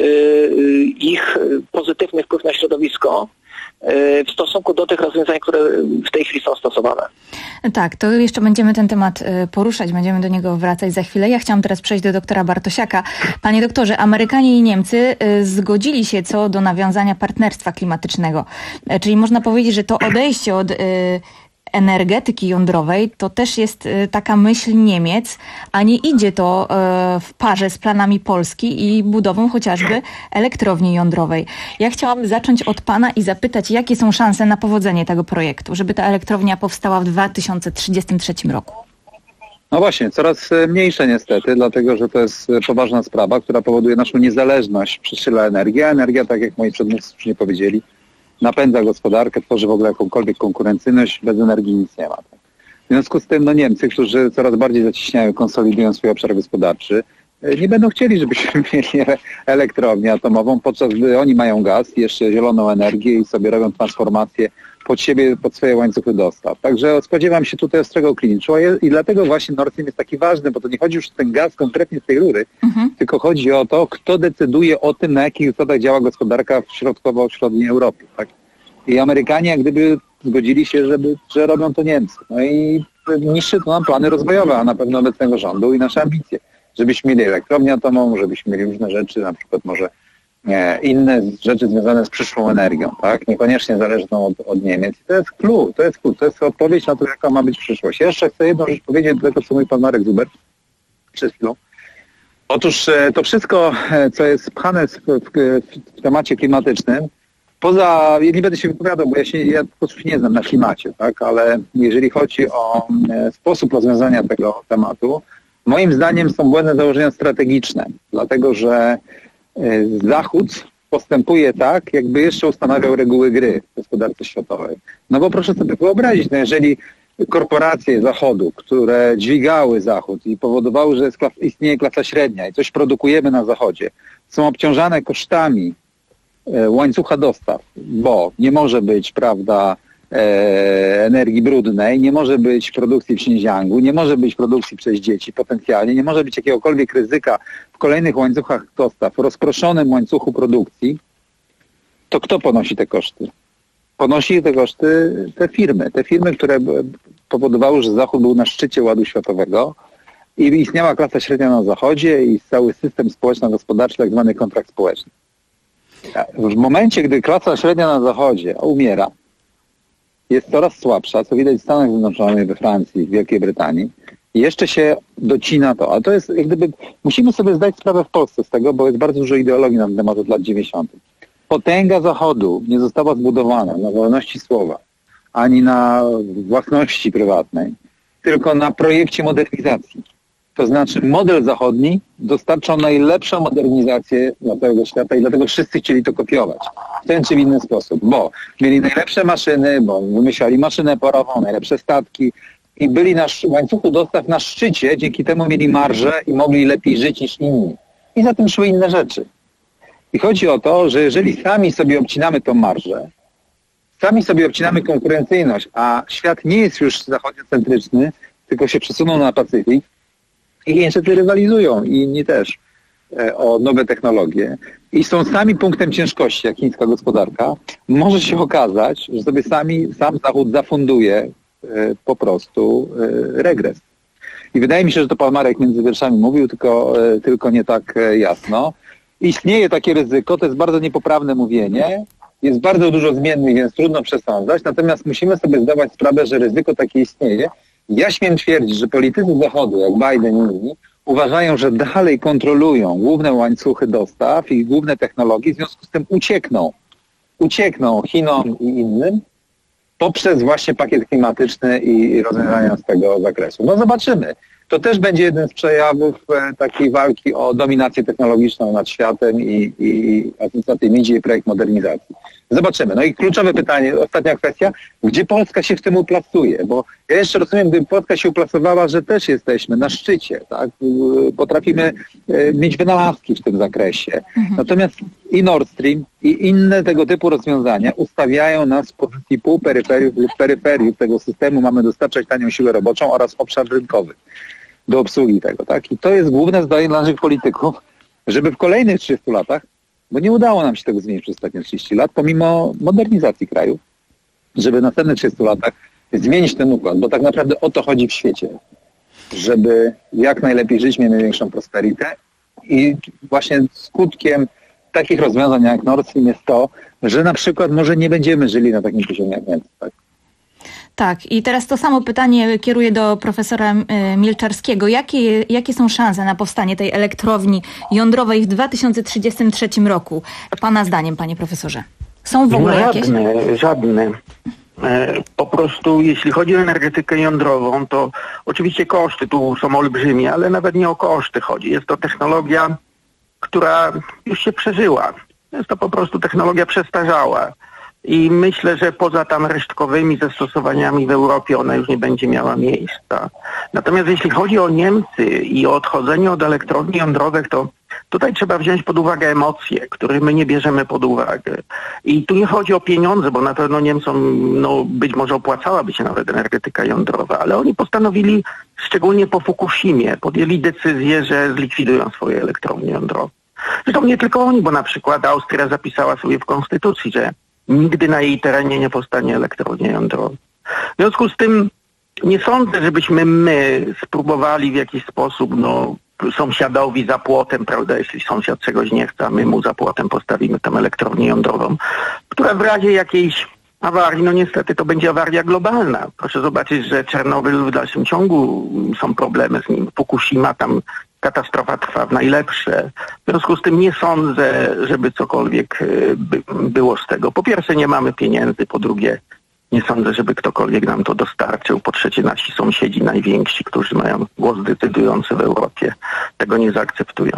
ich pozytywny wpływ na środowisko w stosunku do tych rozwiązań, które w tej chwili są stosowane. Tak, to jeszcze będziemy ten temat poruszać, będziemy do niego wracać za chwilę. Ja chciałam teraz przejść do doktora Bartosiaka. Panie doktorze, Amerykanie i Niemcy zgodzili się co do nawiązania partnerstwa klimatycznego. Czyli można powiedzieć, że to odejście od energetyki jądrowej to też jest taka myśl Niemiec, a nie idzie to w parze z planami Polski i budową chociażby elektrowni jądrowej. Ja chciałam zacząć od pana i zapytać, jakie są szanse na powodzenie tego projektu, żeby ta elektrownia powstała w dwa tysiące trzydziestym trzecim roku? No właśnie, coraz mniejsze niestety, dlatego że to jest poważna sprawa, która powoduje naszą niezależność w przestrzeni energii, a energia, tak jak moi przedmówcy już nie powiedzieli, napędza gospodarkę, tworzy w ogóle jakąkolwiek konkurencyjność, bez energii nic nie ma. Tak? W związku z tym no Niemcy, którzy coraz bardziej zacieśniają, konsolidują swój obszar gospodarczy, nie będą chcieli, żebyśmy mieli elektrownię atomową, podczas gdy oni mają gaz, jeszcze zieloną energię i sobie robią transformację pod siebie, pod swoje łańcuchy dostaw. Także spodziewam się tutaj ostrego klinczu i dlatego właśnie Nord Stream jest taki ważny, bo to nie chodzi już o ten gaz konkretnie z tej rury, mhm. tylko chodzi o to, kto decyduje o tym, na jakich zasadach działa gospodarka w środkowo-wschodniej Europie. Tak? I Amerykanie jak gdyby zgodzili się, żeby, że robią to Niemcy. No i niszczy to nam plany rozwojowe, a na pewno obecnego rządu i nasze ambicje. Żebyśmy mieli elektrownię atomową, żebyśmy mieli różne rzeczy, na przykład może nie, inne rzeczy związane z przyszłą energią, tak? Niekoniecznie zależną od, od Niemiec. I to jest clue, to jest clue, to jest odpowiedź na to, jaka ma być przyszłość. Jeszcze chcę jedną rzecz powiedzieć do tego, co mówi pan Marek Zuber przed chwilą. Otóż to wszystko, co jest pchane w, w, w temacie klimatycznym, poza, ja nie będę się wypowiadał, bo ja się, ja po prostu się nie znam na klimacie, tak? Ale jeżeli chodzi o e, sposób rozwiązania tego tematu, moim zdaniem są błędne założenia strategiczne, dlatego że Zachód postępuje tak, jakby jeszcze ustanawiał reguły gry w gospodarce światowej. No bo proszę sobie wyobrazić, no jeżeli korporacje Zachodu, które dźwigały Zachód i powodowały, że jest klas, istnieje klasa średnia i coś produkujemy na Zachodzie, są obciążane kosztami e, łańcucha dostaw, bo nie może być, prawda, e, energii brudnej, nie może być produkcji w Xinjiangu, nie może być produkcji przez dzieci potencjalnie, nie może być jakiegokolwiek ryzyka w kolejnych łańcuchach dostaw, rozproszonym łańcuchu produkcji, to kto ponosi te koszty? Ponosi te koszty te firmy, te firmy, które powodowały, że Zachód był na szczycie ładu światowego i istniała klasa średnia na Zachodzie i cały system społeczno-gospodarczy, tak zwany kontrakt społeczny. W momencie, gdy klasa średnia na Zachodzie umiera, jest coraz słabsza, co widać w Stanach Zjednoczonych, we Francji, w Wielkiej Brytanii, i jeszcze się docina to. Ale to jest jak gdyby, musimy sobie zdać sprawę w Polsce z tego, bo jest bardzo dużo ideologii na temat od lat dziewięćdziesiątych. Potęga Zachodu nie została zbudowana na wolności słowa, ani na własności prywatnej, tylko na projekcie modernizacji. To znaczy model zachodni dostarczał najlepszą modernizację dla całego świata i dlatego wszyscy chcieli to kopiować w ten czy w inny sposób, bo mieli najlepsze maszyny, bo wymyślali maszynę parową, najlepsze statki i byli na łańcuchu dostaw na szczycie, dzięki temu mieli marżę i mogli lepiej żyć niż inni. I za tym szły inne rzeczy. I chodzi o to, że jeżeli sami sobie obcinamy tą marżę, sami sobie obcinamy konkurencyjność, a świat nie jest już zachodniocentryczny, tylko się przesunął na Pacyfik, i niestety rywalizują i inni też e, o nowe technologie i są sami punktem ciężkości, jak chińska gospodarka, może się okazać, że sobie sami, sam Zachód zafunduje e, po prostu e, regres. I wydaje mi się, że to pan Marek między wierszami mówił, tylko, e, tylko nie tak e, jasno. istnieje takie ryzyko, to jest bardzo niepoprawne mówienie, jest bardzo dużo zmiennych, więc trudno przesądzać, natomiast musimy sobie zdawać sprawę, że ryzyko takie istnieje. Ja śmiem twierdzić, że politycy Zachodu, jak Biden i inni, uważają, że dalej kontrolują główne łańcuchy dostaw i główne technologie, w związku z tym uciekną. Uciekną Chinom i innym poprzez właśnie pakiet klimatyczny i rozwiązania z tego zakresu. No zobaczymy. To też będzie jeden z przejawów e, takiej walki o dominację technologiczną nad światem i, i a za tym idzie projekt modernizacji. Zobaczymy. No i kluczowe pytanie, ostatnia kwestia, gdzie Polska się w tym uplasuje? Bo ja jeszcze rozumiem, gdyby Polska się uplasowała, że też jesteśmy na szczycie, tak? Potrafimy e, mieć wynalazki w tym zakresie. Mhm. Natomiast i Nord Stream, i inne tego typu rozwiązania ustawiają nas w pozycji półperyferiów lub peryferiów tego systemu. Mamy dostarczać tanią siłę roboczą oraz obszar rynkowy do obsługi tego, tak? I to jest główne zdanie dla naszych polityków, żeby w kolejnych trzydziestu latach, bo nie udało nam się tego zmienić przez ostatnie trzydzieści lat, pomimo modernizacji kraju, żeby w następnych trzydziestu latach zmienić ten układ, bo tak naprawdę o to chodzi w świecie, żeby jak najlepiej żyć, mieć największą prosperitę i właśnie skutkiem takich rozwiązań jak Nord Stream jest to, że na przykład może nie będziemy żyli na takim poziomie jak Niemcy, tak? Tak, i teraz to samo pytanie kieruję do profesora Milczarskiego. Jakie, jakie są szanse na powstanie tej elektrowni jądrowej w dwa tysiące trzydziestym trzecim roku? Pana zdaniem, panie profesorze. Są w ogóle jakieś? Żadne, żadne. Po prostu jeśli chodzi o energetykę jądrową, to oczywiście koszty tu są olbrzymie, ale nawet nie o koszty chodzi. Jest to technologia, która już się przeżyła. Jest to po prostu technologia przestarzała. I myślę, że poza tam resztkowymi zastosowaniami w Europie ona już nie będzie miała miejsca. Natomiast jeśli chodzi o Niemcy i o odchodzenie od elektrowni jądrowych, to tutaj trzeba wziąć pod uwagę emocje, które my nie bierzemy pod uwagę. I tu nie chodzi o pieniądze, bo na pewno Niemcom no, być może opłacałaby się nawet energetyka jądrowa, ale oni postanowili, szczególnie po Fukushimie, podjęli decyzję, że zlikwidują swoje elektrownie jądrowe. Zresztą nie tylko oni, bo na przykład Austria zapisała sobie w konstytucji, że nigdy na jej terenie nie powstanie elektrownia jądrowa. W związku z tym nie sądzę, żebyśmy my spróbowali w jakiś sposób no, sąsiadowi za płotem, prawda, jeśli sąsiad czegoś nie chce, a my mu za płotem postawimy tam elektrownię jądrową, która w razie jakiejś awarii, no niestety to będzie awaria globalna. Proszę zobaczyć, że Czarnobyl w dalszym ciągu są problemy z nim. Fukushima, tam katastrofa trwa w najlepsze. W związku z tym nie sądzę, żeby cokolwiek by było z tego. Po pierwsze nie mamy pieniędzy, po drugie nie sądzę, żeby ktokolwiek nam to dostarczył. Po trzecie nasi sąsiedzi najwięksi, którzy mają głos decydujący w Europie, tego nie zaakceptują.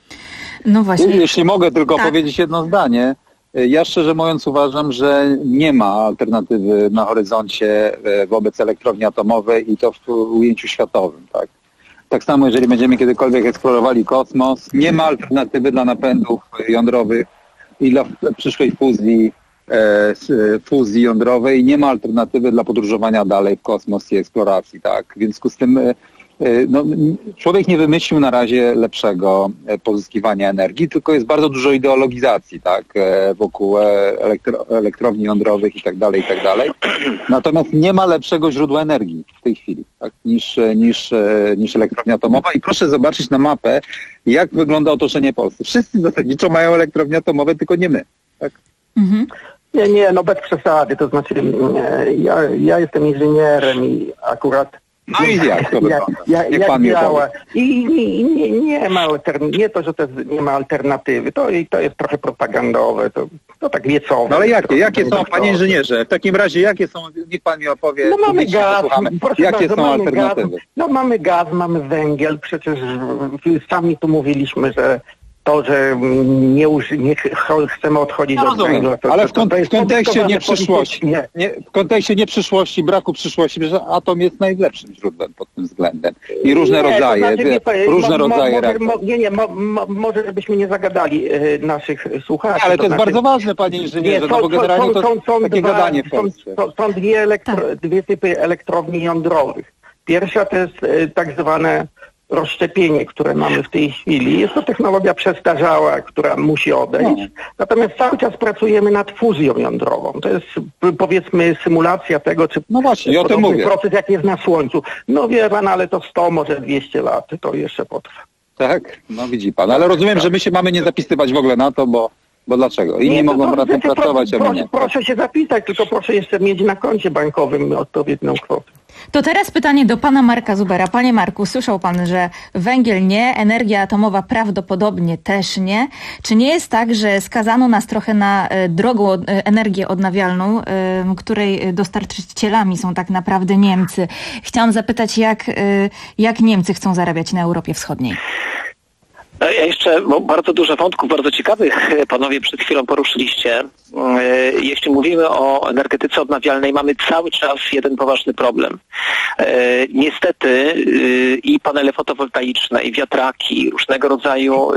No właśnie. Jeśli mogę tylko tak. powiedzieć jedno zdanie. Ja szczerze mówiąc uważam, że nie ma alternatywy na horyzoncie wobec elektrowni atomowej i to w ujęciu światowym, tak? Tak samo, jeżeli będziemy kiedykolwiek eksplorowali kosmos, nie ma alternatywy dla napędów jądrowych i dla przyszłej fuzji, e, fuzji jądrowej, nie ma alternatywy dla podróżowania dalej w kosmos i eksploracji, tak? W związku z tym e, no, człowiek nie wymyślił na razie lepszego pozyskiwania energii, tylko jest bardzo dużo ideologizacji, tak? E, wokół elektro, elektrowni jądrowych i tak dalej, i tak dalej. Natomiast nie ma lepszego źródła energii w tej chwili, tak? niż, niż, niż elektrownia atomowa. I proszę zobaczyć na mapę, jak wygląda otoczenie Polski. Wszyscy zasadniczo mają elektrownie atomowe, tylko nie my. Tak? Mhm. Nie, nie, no bez przesady. To znaczy, ja, ja jestem inżynierem i akurat No i jak to jak, jak, jak jak pan działa. I nie, nie, nie ma alternatywy, nie to, że to jest, nie ma alternatywy, to, to jest trochę propagandowe, to, to tak wiecowe. No ale jakie, jakie są, panie inżynierze, w takim razie jakie są, niech pan mi opowie, no mamy gaz, jakie bardzo, są mamy alternatywy? Gaz, no mamy gaz, mamy węgiel, przecież sami tu mówiliśmy, że to, że nie, uży, nie chcemy odchodzić no, od węgla. To, ale w, to, to w kontekście nie przyszłości, nie. Nie, w kontekście nie przyszłości, braku przyszłości, że atom jest najlepszym źródłem pod tym względem. I różne nie, rodzaje, to znaczy, nie, różne mo, rodzaje mo, reaktorów. Nie, nie, mo, mo, może żebyśmy nie zagadali e, naszych słuchaczy. Ale to, to jest znaczy, bardzo ważne, panie inżynierze, nie, no bo generalnie to są, są, takie dwa, gadanie w są, Polsce. są, są dwie, elektro, tak. dwie typy elektrowni jądrowych. Pierwsza to jest e, tak zwane rozszczepienie, które mamy w tej chwili. Jest to technologia przestarzała, która musi odejść. No. Natomiast cały czas pracujemy nad fuzją jądrową. To jest powiedzmy symulacja tego, czy no właśnie, o tym mówię. proces jak jest na Słońcu. No wie pan, ale to sto, może dwieście lat, to jeszcze potrwa. Tak, no widzi pan. Ale rozumiem, że my się mamy nie zapisywać w ogóle na to, bo, bo dlaczego? Inni Nie, to mogą proszę, pra- pracować, a my proszę, nie. proszę się zapisać, tylko proszę jeszcze mieć na koncie bankowym odpowiednią kwotę. To teraz pytanie do pana Marka Zubera. Panie Marku, słyszał pan, że węgiel nie, energia atomowa prawdopodobnie też nie. Czy nie jest tak, że skazano nas trochę na e, drogą e, energię odnawialną, e, której dostarczycielami są tak naprawdę Niemcy? Chciałam zapytać, jak, e, jak Niemcy chcą zarabiać na Europie Wschodniej? Ja jeszcze bo bardzo dużo wątków, bardzo ciekawych panowie przed chwilą poruszyliście. Jeśli mówimy o energetyce odnawialnej, mamy cały czas jeden poważny problem. Niestety i panele fotowoltaiczne, i wiatraki, różnego rodzaju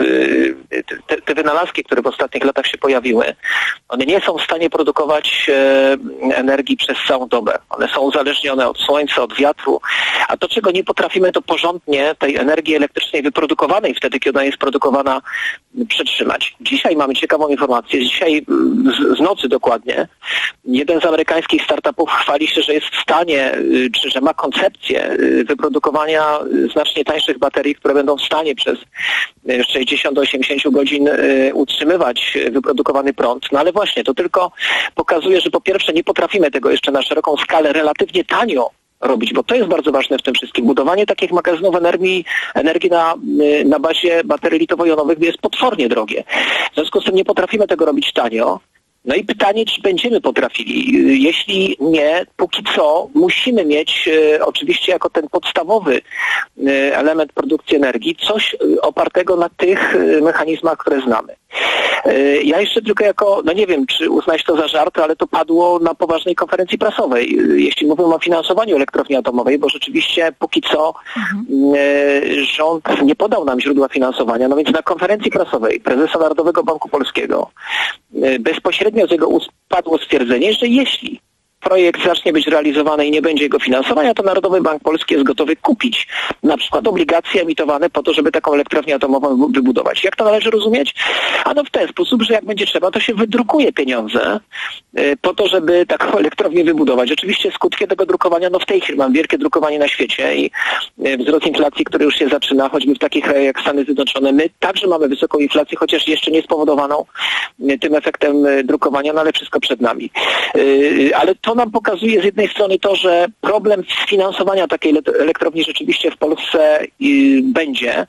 te, te wynalazki, które w ostatnich latach się pojawiły, one nie są w stanie produkować energii przez całą dobę. One są uzależnione od słońca, od wiatru, a to, czego nie potrafimy, to porządnie tej energii elektrycznej wyprodukowanej wtedy, kiedy ona jest produkowana, przetrzymać. Dzisiaj mamy ciekawą informację, dzisiaj z, z nocy dokładnie, jeden z amerykańskich startupów chwali się, że jest w stanie, czy że ma koncepcję wyprodukowania znacznie tańszych baterii, które będą w stanie przez sześćdziesiąt do osiemdziesięciu godzin utrzymywać wyprodukowany prąd. No ale właśnie, to tylko pokazuje, że po pierwsze nie potrafimy tego jeszcze na szeroką skalę relatywnie tanio robić, bo to jest bardzo ważne w tym wszystkim. Budowanie takich magazynów energii, energii na, na bazie baterii litowo-jonowych jest potwornie drogie. W związku z tym nie potrafimy tego robić tanio. No i pytanie, czy będziemy potrafili. Jeśli nie, póki co musimy mieć e, oczywiście jako ten podstawowy e, element produkcji energii coś e, opartego na tych e, mechanizmach, które znamy. E, ja jeszcze tylko jako, no nie wiem, czy uznać to za żart, ale to padło na poważnej konferencji prasowej. E, jeśli mówimy o finansowaniu elektrowni atomowej, bo rzeczywiście póki co mhm. e, rząd nie podał nam źródła finansowania, no więc na konferencji prasowej prezesa Narodowego Banku Polskiego e, bezpośrednio z jego ust padło stwierdzenie, że jeśli projekt zacznie być realizowany i nie będzie jego finansowania, to Narodowy Bank Polski jest gotowy kupić na przykład obligacje emitowane po to, żeby taką elektrownię atomową wybudować. Jak to należy rozumieć? Ano w ten sposób, że jak będzie trzeba, to się wydrukuje pieniądze po to, żeby taką elektrownię wybudować. Oczywiście skutkiem tego drukowania, no w tej chwili mam wielkie drukowanie na świecie i wzrost inflacji, który już się zaczyna, choćby w takich krajach jak Stany Zjednoczone. My także mamy wysoką inflację, chociaż jeszcze nie spowodowaną tym efektem drukowania, no ale wszystko przed nami. Ale to nam pokazuje z jednej strony to, że problem sfinansowania takiej elektrowni rzeczywiście w Polsce będzie,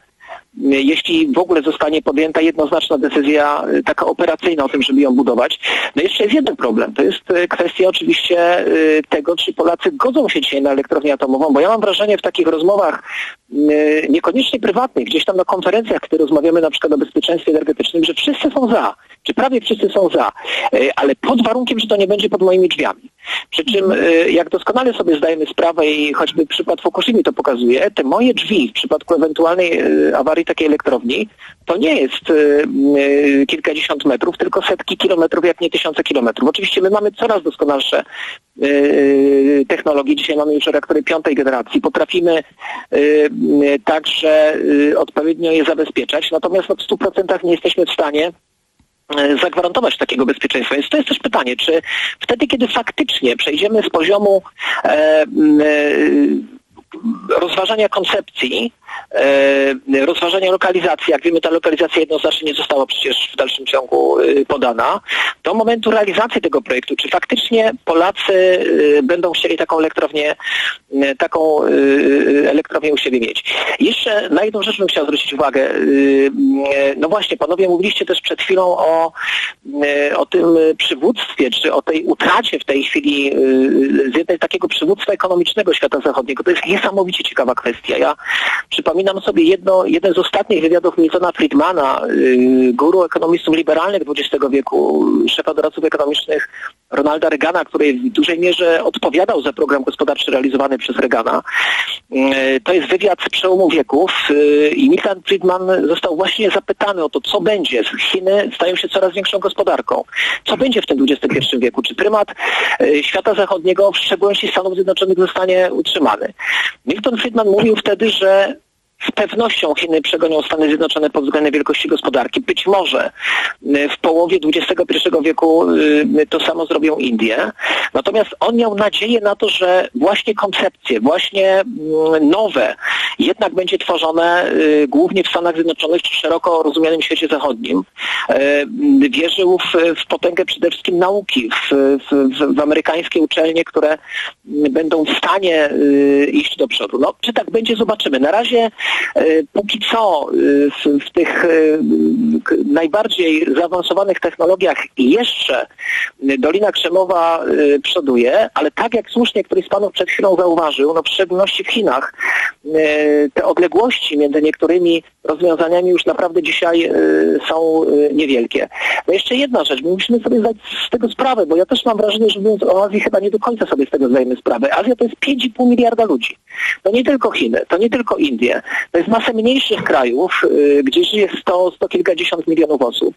jeśli w ogóle zostanie podjęta jednoznaczna decyzja taka operacyjna o tym, żeby ją budować. No jeszcze jest jeden problem. To jest kwestia oczywiście tego, czy Polacy godzą się dzisiaj na elektrownię atomową, bo ja mam wrażenie w takich rozmowach niekoniecznie prywatnych, gdzieś tam na konferencjach, które rozmawiamy na przykład o bezpieczeństwie energetycznym, że wszyscy są za, czy prawie wszyscy są za, ale pod warunkiem, że to nie będzie pod moimi drzwiami. Przy czym, jak doskonale sobie zdajemy sprawę i choćby przykład Fukushimy to pokazuje, te moje drzwi w przypadku ewentualnej awarii takiej elektrowni, to nie jest y, kilkadziesiąt metrów, tylko setki kilometrów, jak nie tysiące kilometrów. Oczywiście my mamy coraz doskonalsze y, technologie. Dzisiaj mamy już reaktory piątej generacji. Potrafimy y, y, także y, odpowiednio je zabezpieczać, natomiast no, w stu procentach nie jesteśmy w stanie zagwarantować takiego bezpieczeństwa. Więc to jest też pytanie, czy wtedy, kiedy faktycznie przejdziemy z poziomu e, e, rozważania koncepcji, e, rozważania lokalizacji, jak wiemy, ta lokalizacja jednoznacznie nie została przecież w dalszym ciągu e, podana, do momentu realizacji tego projektu, czy faktycznie Polacy e, będą chcieli taką elektrownię, e, taką e, elektrownię u siebie mieć. Jeszcze na jedną rzecz bym chciał zwrócić uwagę. E, no właśnie, panowie mówiliście też przed chwilą o, e, o tym przywództwie, czy o tej utracie w tej chwili e, z jednej takiego przywództwa ekonomicznego świata zachodniego. To jest niesamowicie ciekawa kwestia. Ja przypominam sobie jedno, jeden z ostatnich wywiadów Miltona Friedmana, yy, guru ekonomistów liberalnych dwudziestego wieku, szefa doradców ekonomicznych Ronalda Reagana, który w dużej mierze odpowiadał za program gospodarczy realizowany przez Reagana. Yy, to jest wywiad z przełomu wieków yy, i Milton Friedman został właśnie zapytany o to, co będzie. Chiny stają się coraz większą gospodarką. Co będzie w tym dwudziestym pierwszym wieku? Czy prymat yy, świata zachodniego, w szczególności Stanów Zjednoczonych, zostanie utrzymany? Milton Friedman mówił wtedy, że z pewnością Chiny przegonią Stany Zjednoczone pod względem wielkości gospodarki. Być może w połowie dwudziestego pierwszego wieku to samo zrobią Indie. Natomiast on miał nadzieję na to, że właśnie koncepcje, właśnie nowe jednak będzie tworzone y, głównie w Stanach Zjednoczonych czy szeroko rozumianym świecie zachodnim. Y, wierzył w, w potęgę przede wszystkim nauki, w, w, w amerykańskie uczelnie, które będą w stanie y, iść do przodu. No, czy tak będzie, zobaczymy. Na razie y, póki co y, w, w tych y, najbardziej zaawansowanych technologiach jeszcze Dolina Krzemowa y, przoduje, ale tak jak słusznie któryś z panów przed chwilą zauważył, no w szczególności w Chinach y, te odległości między niektórymi rozwiązaniami już naprawdę dzisiaj y, są y, niewielkie. No jeszcze jedna rzecz, my musimy sobie zdać z tego sprawę, bo ja też mam wrażenie, że mówiąc o Azji chyba nie do końca sobie z tego zdajemy sprawę. Azja to jest pięć i pół miliarda ludzi. To nie tylko Chiny, to nie tylko Indie. To jest masa mniejszych krajów, y, gdzie żyje sto, sto kilkadziesiąt milionów osób.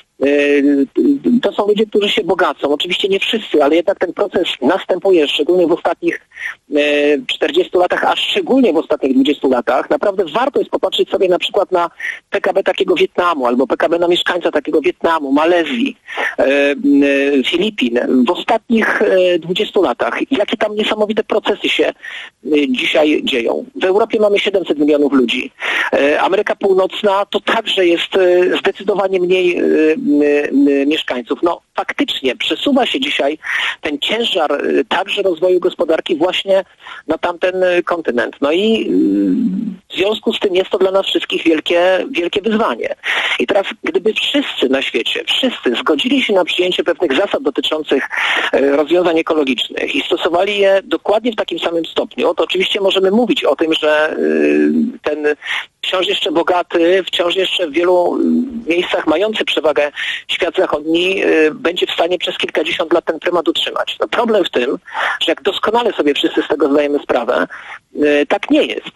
Y, to są ludzie, którzy się bogacą. Oczywiście nie wszyscy, ale jednak ten proces następuje, szczególnie w ostatnich y, czterdziestu latach, a szczególnie w ostatnich dwudziestu latach. Naprawdę warto jest popatrzeć sobie na przykład na P K B takiego Wietnamu, albo P K B na mieszkańca takiego Wietnamu, Malezji, y, y, Filipin. W ostatnich y, dwudziestu latach. Jakie tam niesamowite procesy się y, dzisiaj dzieją. W Europie mamy siedemset milionów ludzi. Y, Ameryka Północna to także jest y, zdecydowanie mniej y, y, mieszkańców. No faktycznie przesuwa się dzisiaj ten ciężar y, także rozwoju gospodarki właśnie na tamten y, kontynent. No i y, w związku z tym jest to dla nas wszystkich wielkie, wielkie wyzwanie. I teraz gdyby wszyscy na świecie, wszyscy zgodzili się na przyjęcie pewnych zasad dotyczących y, rozwiązań ekologicznych i stosowali je dokładnie w takim samym stopniu, to oczywiście możemy mówić o tym, że y, ten wciąż jeszcze bogaty, wciąż jeszcze w wielu miejscach mający przewagę świat zachodni y, będzie w stanie przez kilkadziesiąt lat ten prymat utrzymać. No, problem w tym, że jak doskonale sobie wszyscy z tego zdajemy sprawę, y, tak nie jest.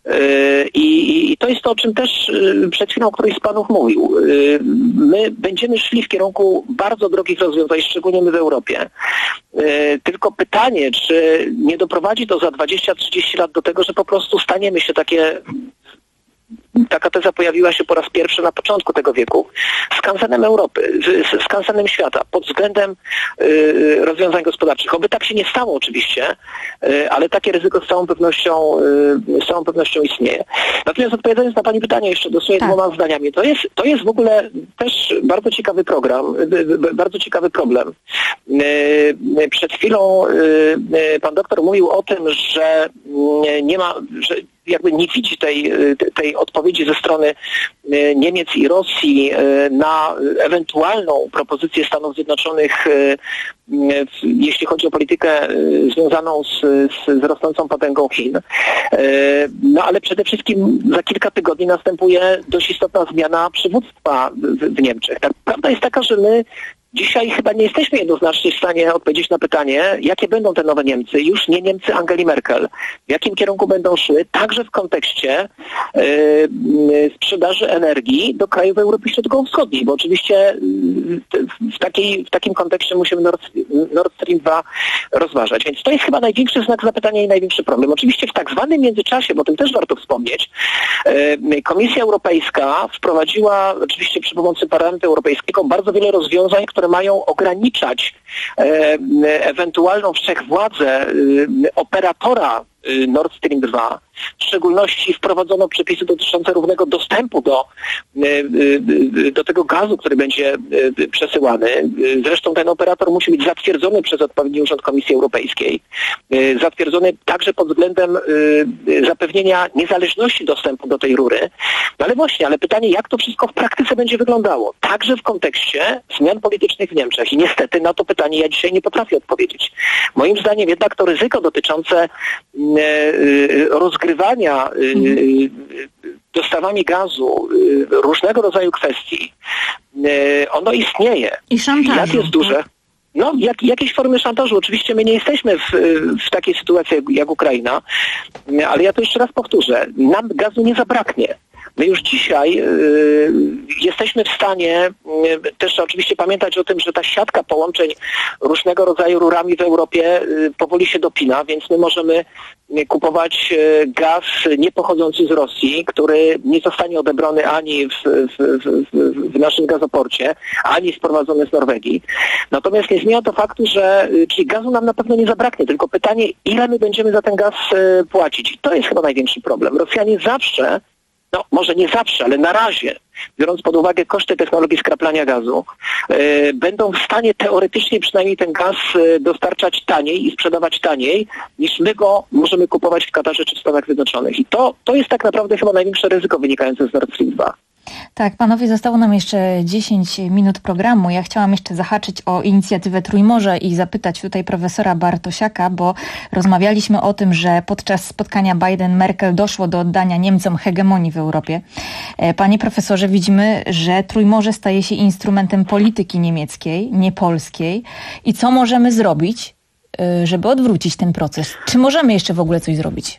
I, I to jest to, o czym też przed chwilą któryś z panów mówił. My będziemy szli w kierunku bardzo drogich rozwiązań, szczególnie my w Europie. Tylko pytanie, czy nie doprowadzi to za dwadzieścia trzydzieści lat do tego, że po prostu staniemy się takie... Taka teza pojawiła się po raz pierwszy na początku tego wieku. Skansenem Europy, skansenem świata pod względem y, rozwiązań gospodarczych. Oby tak się nie stało oczywiście, y, ale takie ryzyko z całą pewnością, y, z całą pewnością istnieje. Natomiast odpowiadając na pani pytanie jeszcze dosłownie tak. dwoma zdaniami, to jest, to jest w ogóle też bardzo ciekawy program, y, y, bardzo ciekawy problem. Y, przed chwilą y, pan doktor mówił o tym, że y, nie ma, że jakby nie widzi tej, tej odpowiedzi ze strony Niemiec i Rosji na ewentualną propozycję Stanów Zjednoczonych, jeśli chodzi o politykę związaną z, z rosnącą potęgą Chin. No ale przede wszystkim za kilka tygodni następuje dość istotna zmiana przywództwa w, w Niemczech. Tak, prawda jest taka, że my dzisiaj chyba nie jesteśmy jednoznacznie w stanie odpowiedzieć na pytanie, jakie będą te nowe Niemcy, już nie Niemcy Angeli Merkel, w jakim kierunku będą szły, także w kontekście y, sprzedaży energii do krajów Europy Środkowo-Wschodniej, bo oczywiście y, w, takiej, w takim kontekście musimy Nord, Nord Stream dwa rozważać. Więc to jest chyba największy znak zapytania i największy problem. Oczywiście w tak zwanym międzyczasie, bo o tym też warto wspomnieć, y, Komisja Europejska wprowadziła oczywiście przy pomocy Parlamentu Europejskiego bardzo wiele rozwiązań, które mają ograniczać e, ewentualną wszechwładzę e, operatora e, Nord Stream dwa. W szczególności wprowadzono przepisy dotyczące równego dostępu do, e, e, do tego gazu, który będzie e, przesyłany. Zresztą ten operator musi być zatwierdzony przez odpowiedni urząd Komisji Europejskiej. E, zatwierdzony także pod względem e, zapewnienia niezależności dostępu do tej rury. No ale właśnie, ale pytanie, jak to wszystko w praktyce będzie wyglądało? Także w kontekście zmian politycznych w Niemczech. I niestety na to pytanie ja dzisiaj nie potrafię odpowiedzieć. Moim zdaniem jednak to ryzyko dotyczące rozgrywania dostawami gazu różnego rodzaju kwestii, ono istnieje. I szantażu. Jak jest duże? No, jak, jakieś formy szantażu. Oczywiście my nie jesteśmy w, w takiej sytuacji jak, jak Ukraina, ale ja to jeszcze raz powtórzę. Nam gazu nie zabraknie. My już dzisiaj y, jesteśmy w stanie y, też oczywiście pamiętać o tym, że ta siatka połączeń różnego rodzaju rurami w Europie y, powoli się dopina, więc my możemy y, kupować y, gaz nie pochodzący z Rosji, który nie zostanie odebrany ani w, w, w, w naszym gazoporcie, ani sprowadzony z Norwegii. Natomiast nie zmienia to faktu, że y, czyli gazu nam na pewno nie zabraknie, tylko pytanie, ile my będziemy za ten gaz y, płacić. I to jest chyba największy problem. Rosjanie zawsze, no może nie zawsze, ale na razie, biorąc pod uwagę koszty technologii skraplania gazu, yy, będą w stanie teoretycznie przynajmniej ten gaz yy, dostarczać taniej i sprzedawać taniej, niż my go możemy kupować w Katarze czy w Stanach Zjednoczonych. I to, to jest tak naprawdę chyba największe ryzyko wynikające z Nord Stream dwa. Tak, panowie, zostało nam jeszcze dziesięć minut programu. Ja chciałam jeszcze zahaczyć o inicjatywę Trójmorze i zapytać tutaj profesora Bartosiaka, bo rozmawialiśmy o tym, że podczas spotkania Biden-Merkel doszło do oddania Niemcom hegemonii w Europie. Panie profesorze, widzimy, że Trójmorze staje się instrumentem polityki niemieckiej, nie polskiej. I co możemy zrobić, żeby odwrócić ten proces? Czy możemy jeszcze w ogóle coś zrobić?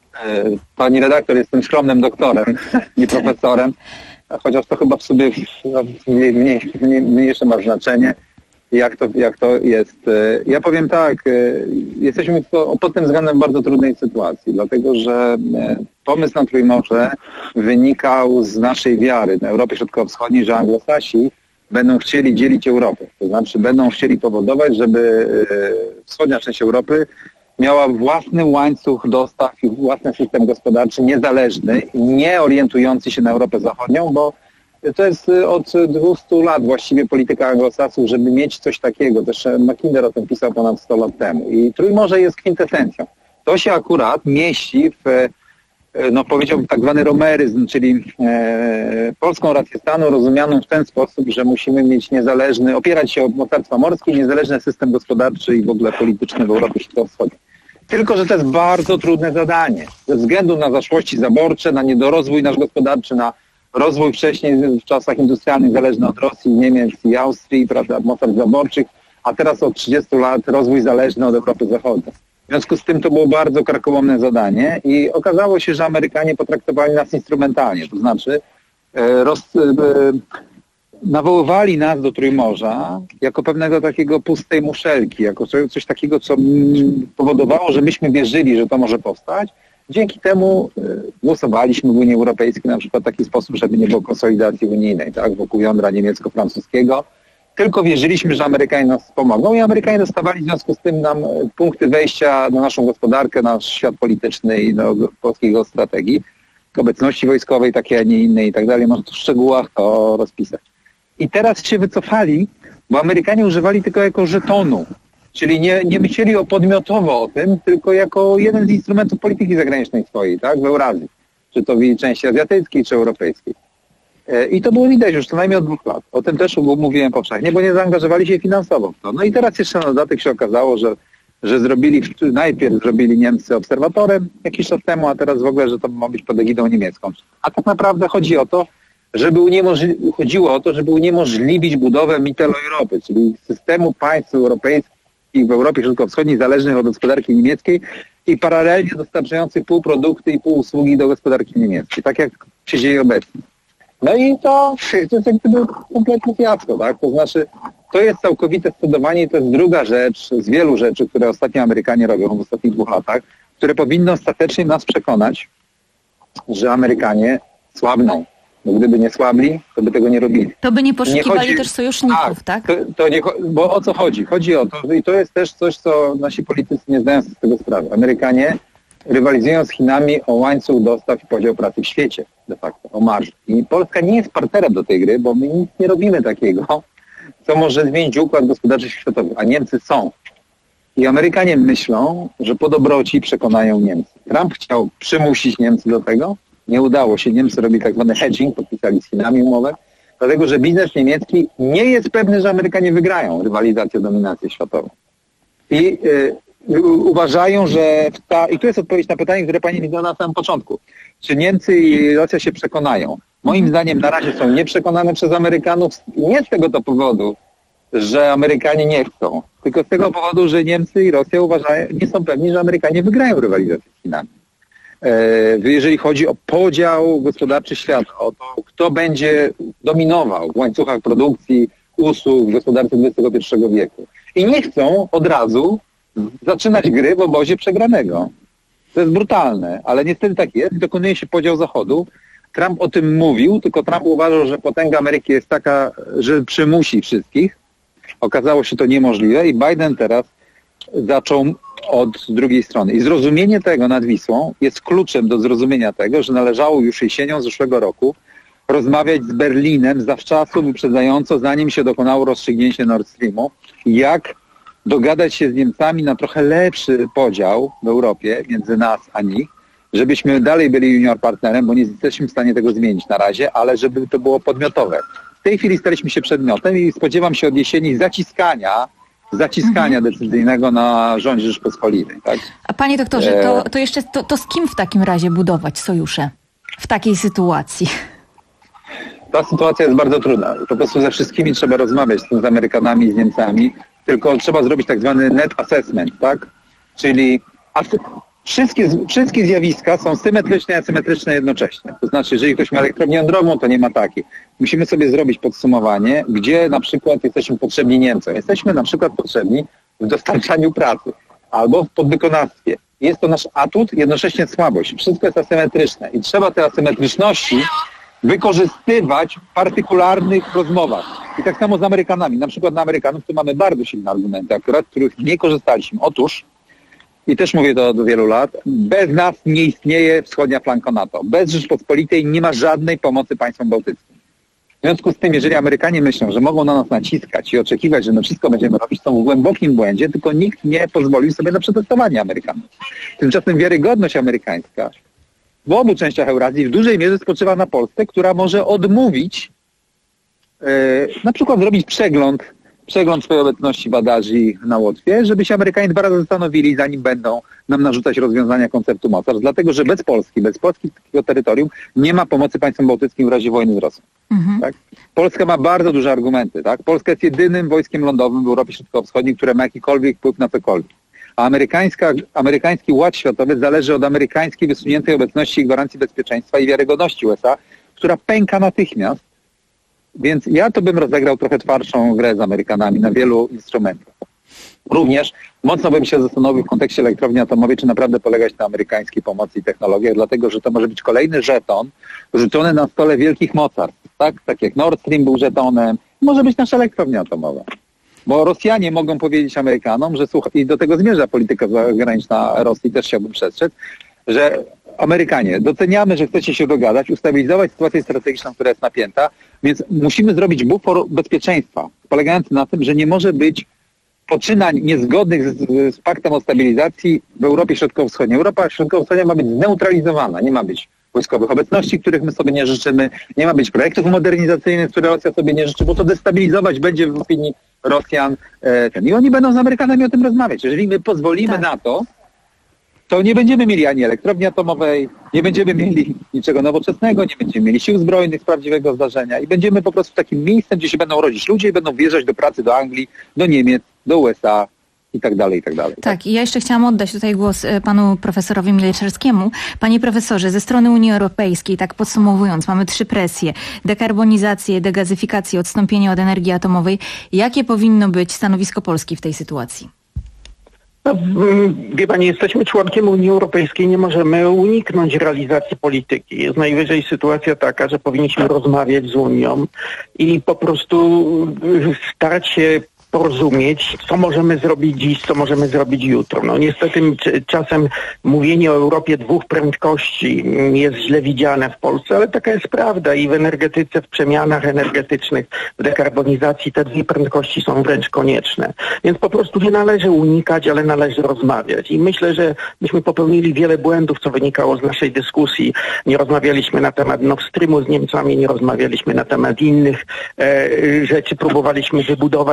Pani redaktor, jestem skromnym doktorem, nie profesorem, chociaż to chyba w sobie mniej, mniej, mniej, mniejsze ma znaczenie, jak to, jak to jest. Ja powiem tak, jesteśmy pod tym względem w bardzo trudnej sytuacji, dlatego że pomysł na Trójmorze wynikał z naszej wiary na Europie Środkowo-Wschodniej, że Anglosasi będą chcieli dzielić Europę, to znaczy będą chcieli powodować, żeby wschodnia część Europy miała własny łańcuch dostaw i własny system gospodarczy niezależny, nie orientujący się na Europę Zachodnią, bo to jest od dwustu lat właściwie polityka anglosasów, żeby mieć coś takiego. Też Mackinder o tym pisał ponad sto lat temu. I Trójmorze jest kwintesencją. To się akurat mieści w, no powiedziałbym, tak zwany romeryzm, czyli e, polską rację stanu rozumianą w ten sposób, że musimy mieć niezależny, opierać się o mocarstwa morskie, niezależny system gospodarczy i w ogóle polityczny w Europie Środkowo-Wschodniej. Tylko że to jest bardzo trudne zadanie. Ze względu na zaszłości zaborcze, na niedorozwój nasz gospodarczy, na rozwój wcześniej w czasach industrialnych zależny od Rosji, Niemiec i Austrii, prawda, mocarstw zaborczych, a teraz od trzydziestu lat rozwój zależny od Europy Zachodniej. W związku z tym to było bardzo karkołomne zadanie i okazało się, że Amerykanie potraktowali nas instrumentalnie, to znaczy e, roz, e, nawoływali nas do Trójmorza jako pewnego takiego pustej muszelki, jako coś, coś takiego, co powodowało, że myśmy wierzyli, że to może powstać. Dzięki temu e, głosowaliśmy w Unii Europejskiej na przykład w taki sposób, żeby nie było konsolidacji unijnej, tak, wokół jądra niemiecko-francuskiego. Tylko wierzyliśmy, że Amerykanie nas pomogą i Amerykanie dostawali w związku z tym nam punkty wejścia na naszą gospodarkę, nasz świat polityczny i do polskiej geostrategii, obecności wojskowej takiej, a nie innej i tak dalej. Można tu w szczegółach to rozpisać. I teraz się wycofali, bo Amerykanie używali tylko jako żetonu, czyli nie, nie myśleli o podmiotowo o tym, tylko jako jeden z instrumentów polityki zagranicznej swojej, tak, w Eurazji, czy to w części azjatyckiej, czy europejskiej. I to było widać już co najmniej od dwóch lat. O tym też mówiłem powszechnie, bo nie zaangażowali się finansowo w to. No i teraz jeszcze na dodatek się okazało, że, że zrobili, najpierw zrobili Niemcy obserwatorem jakiś czas temu, a teraz w ogóle, że to ma być pod egidą niemiecką. A tak naprawdę chodzi o to, żeby uniemożli- chodziło o to, żeby uniemożliwić budowę Mitteleuropy, czyli systemu państw europejskich w Europie Środkowo-Wschodniej zależnych od gospodarki niemieckiej i paralelnie dostarczających półprodukty i półusługi do gospodarki niemieckiej, tak jak się dzieje obecnie. No i to, to jest jak gdyby kompletne fiasko, tak? To znaczy, to jest całkowite scedowanie i to jest druga rzecz z wielu rzeczy, które ostatnio Amerykanie robią w ostatnich dwóch latach, które powinno ostatecznie nas przekonać, że Amerykanie słabną. Bo gdyby nie słabli, to by tego nie robili. To by nie poszukiwali nie chodzi... też sojuszników, tak? tak? To, to nie, bo o co chodzi? Chodzi o to, i to jest też coś, co nasi politycy nie zdają sobie z tego sprawy. Amerykanie rywalizują z Chinami o łańcuch dostaw i podział pracy w świecie, de facto, o marżę. I Polska nie jest partnerem do tej gry, bo my nic nie robimy takiego, co może zmienić układ gospodarczy światowy, a Niemcy są. I Amerykanie myślą, że po dobroci przekonają Niemcy. Trump chciał przymusić Niemcy do tego, nie udało się. Niemcy robili tak zwany hedging, podpisali z Chinami umowę, dlatego że biznes niemiecki nie jest pewny, że Amerykanie wygrają rywalizację o dominację światową. I yy, uważają, że ta, i tu jest odpowiedź na pytanie, które pani mi zadała na samym początku. Czy Niemcy i Rosja się przekonają? Moim zdaniem na razie są nieprzekonane przez Amerykanów nie z tego to powodu, że Amerykanie nie chcą, tylko z tego powodu, że Niemcy i Rosja uważają, nie są pewni, że Amerykanie wygrają rywalizację z Chinami. jeżeli chodzi o podział gospodarczy świata, o to, kto będzie dominował w łańcuchach produkcji, usług w gospodarce dwudziestego pierwszego wieku. I nie chcą od razu zaczynać gry w obozie przegranego. To jest brutalne, ale niestety tak jest. Dokonuje się podział Zachodu. Trump o tym mówił, tylko Trump uważał, że potęga Ameryki jest taka, że przymusi wszystkich. Okazało się to niemożliwe i Biden teraz zaczął od drugiej strony. I zrozumienie tego nad Wisłą jest kluczem do zrozumienia tego, że należało już jesienią zeszłego roku rozmawiać z Berlinem zawczasu, wyprzedzająco, zanim się dokonało rozstrzygnięcie Nord Streamu, jak dogadać się z Niemcami na trochę lepszy podział w Europie między nas a nich, żebyśmy dalej byli junior partnerem, bo nie jesteśmy w stanie tego zmienić na razie, ale żeby to było podmiotowe. W tej chwili staliśmy się przedmiotem i spodziewam się od jesieni zaciskania, zaciskania mhm. decyzyjnego na rządzie Rzeczpospolitej. Tak? A panie doktorze, to, to jeszcze to, to z kim w takim razie budować sojusze w takiej sytuacji? Ta sytuacja jest bardzo trudna. Po prostu ze wszystkimi trzeba rozmawiać, z Amerykanami, z Niemcami, tylko trzeba zrobić tak zwany net assessment, tak? Czyli wszystkie, wszystkie zjawiska są symetryczne i asymetryczne jednocześnie. To znaczy, jeżeli ktoś ma elektrownię jądrową, to nie ma takiej. Musimy sobie zrobić podsumowanie, gdzie na przykład jesteśmy potrzebni Niemcom. Jesteśmy na przykład potrzebni w dostarczaniu pracy albo w podwykonawstwie. Jest to nasz atut, jednocześnie słabość. Wszystko jest asymetryczne i trzeba te asymetryczności wykorzystywać w partykularnych rozmowach. I tak samo z Amerykanami. Na przykład na Amerykanów tu mamy bardzo silne argumenty, akurat których nie korzystaliśmy. Otóż, i też mówię to od wielu lat, bez nas nie istnieje wschodnia flanka NATO. Bez Rzeczpospolitej nie ma żadnej pomocy państwom bałtyckim. W związku z tym, jeżeli Amerykanie myślą, że mogą na nas naciskać i oczekiwać, że my wszystko będziemy robić, są w głębokim błędzie, tylko nikt nie pozwolił sobie na przetestowanie Amerykanów. Tymczasem wiarygodność amerykańska w obu częściach Eurazji w dużej mierze spoczywa na Polsce, która może odmówić, yy, na przykład zrobić przegląd, przegląd swojej obecności badaży na Łotwie, żeby się Amerykanie dwa razy zastanowili, zanim będą nam narzucać rozwiązania konceptu mocarstw, dlatego że bez Polski, bez polskiego terytorium nie ma pomocy państwom bałtyckim w razie wojny z Rosją. Mhm. Tak? Polska ma bardzo duże argumenty. Tak? Polska jest jedynym wojskiem lądowym w Europie Środkowo-Wschodniej, które ma jakikolwiek wpływ na cokolwiek. A amerykańska, amerykański ład światowy zależy od amerykańskiej wysuniętej obecności i gwarancji bezpieczeństwa i wiarygodności U S A, która pęka natychmiast. Więc ja to bym rozegrał trochę twardszą grę z Amerykanami na wielu instrumentach. Również mocno bym się zastanowił w kontekście elektrowni atomowej, czy naprawdę polegać na amerykańskiej pomocy i technologiach, dlatego że to może być kolejny żeton rzucony na stole wielkich mocarstw. Tak, tak jak Nord Stream był żetonem, może być nasza elektrownia atomowa. Bo Rosjanie mogą powiedzieć Amerykanom, że słuchaj, i do tego zmierza polityka zagraniczna Rosji, też chciałbym przestrzec, że Amerykanie, doceniamy, że chcecie się dogadać, ustabilizować sytuację strategiczną, która jest napięta, więc musimy zrobić bufor bezpieczeństwa, polegający na tym, że nie może być poczynań niezgodnych z, z paktem o stabilizacji w Europie Środkowo-Wschodniej. Europa Środkowo-Wschodnia ma być zneutralizowana, nie ma być wojskowych obecności, których my sobie nie życzymy, nie ma być projektów modernizacyjnych, które Rosja sobie nie życzy, bo to destabilizować będzie w opinii Rosjan e, ten. I oni będą z Amerykanami o tym rozmawiać. Jeżeli my pozwolimy tak. na to, to nie będziemy mieli ani elektrowni atomowej, nie będziemy mieli niczego nowoczesnego, nie będziemy mieli sił zbrojnych z prawdziwego zdarzenia i będziemy po prostu takim miejscem, gdzie się będą rodzić ludzie i będą wjeżdżać do pracy do Anglii, do Niemiec, do U S A i tak dalej, i tak dalej. Tak, i ja jeszcze chciałam oddać tutaj głos panu profesorowi Milczarskiemu. Panie profesorze, ze strony Unii Europejskiej, tak podsumowując, mamy trzy presje. Dekarbonizację, degazyfikację, odstąpienie od energii atomowej. Jakie powinno być stanowisko Polski w tej sytuacji? No, wie pani, jesteśmy członkiem Unii Europejskiej, nie możemy uniknąć realizacji polityki. Jest najwyżej sytuacja taka, że powinniśmy rozmawiać z Unią i po prostu starać się porozumieć, co możemy zrobić dziś, co możemy zrobić jutro. No niestety czasem mówienie o Europie dwóch prędkości jest źle widziane w Polsce, ale taka jest prawda i w energetyce, w przemianach energetycznych, w dekarbonizacji te dwie prędkości są wręcz konieczne. Więc po prostu nie należy unikać, ale należy rozmawiać. I myślę, że myśmy popełnili wiele błędów, co wynikało z naszej dyskusji. Nie rozmawialiśmy na temat Nord Streamu z Niemcami, nie rozmawialiśmy na temat innych e, rzeczy. Próbowaliśmy wybudować niezależnie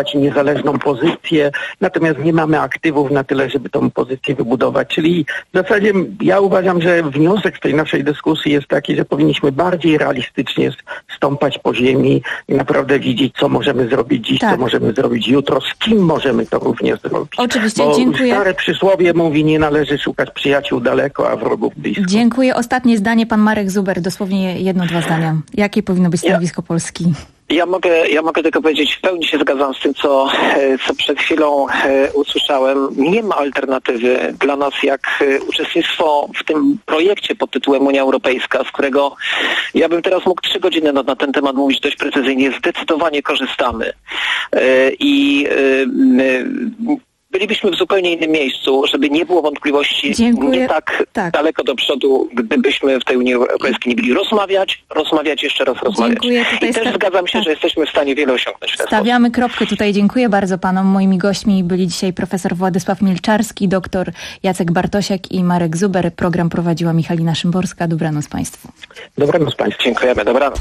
niezależną pozycję, natomiast nie mamy aktywów na tyle, żeby tą pozycję wybudować. Czyli w zasadzie ja uważam, że wniosek z tej naszej dyskusji jest taki, że powinniśmy bardziej realistycznie stąpać po ziemi i naprawdę widzieć, co możemy zrobić dziś, tak. co możemy zrobić jutro, z kim możemy to również zrobić. Oczywiście, Bo dziękuję. Stare przysłowie mówi, nie należy szukać przyjaciół daleko, a wrogów blisko. Dziękuję. Ostatnie zdanie, pan Marek Zuber, dosłownie jedno, dwa zdania. Jakie powinno być stanowisko ja. Polski? Ja mogę, ja mogę tylko powiedzieć, w pełni się zgadzam z tym, co, co przed chwilą e, usłyszałem. Nie ma alternatywy dla nas jak e, uczestnictwo w tym projekcie pod tytułem Unia Europejska, z którego ja bym teraz mógł trzy godziny na, na ten temat mówić dość precyzyjnie. Zdecydowanie korzystamy. E, I e, bylibyśmy w zupełnie innym miejscu, żeby nie było wątpliwości. Dziękuję. Nie tak, tak daleko do przodu, gdybyśmy w tej Unii Europejskiej nie byli rozmawiać, rozmawiać, jeszcze raz rozmawiać. Dziękuję. Tutaj I też sta- zgadzam się, tak. że jesteśmy w stanie wiele osiągnąć. W ten Stawiamy kropkę tutaj. Dziękuję bardzo panom. Moimi gośćmi byli dzisiaj profesor Władysław Milczarski, doktor Jacek Bartosiak i Marek Zuber. Program prowadziła Michalina Szymborska. Dobranoc państwu. Dobranoc państwu. Dziękujemy. Dobranoc.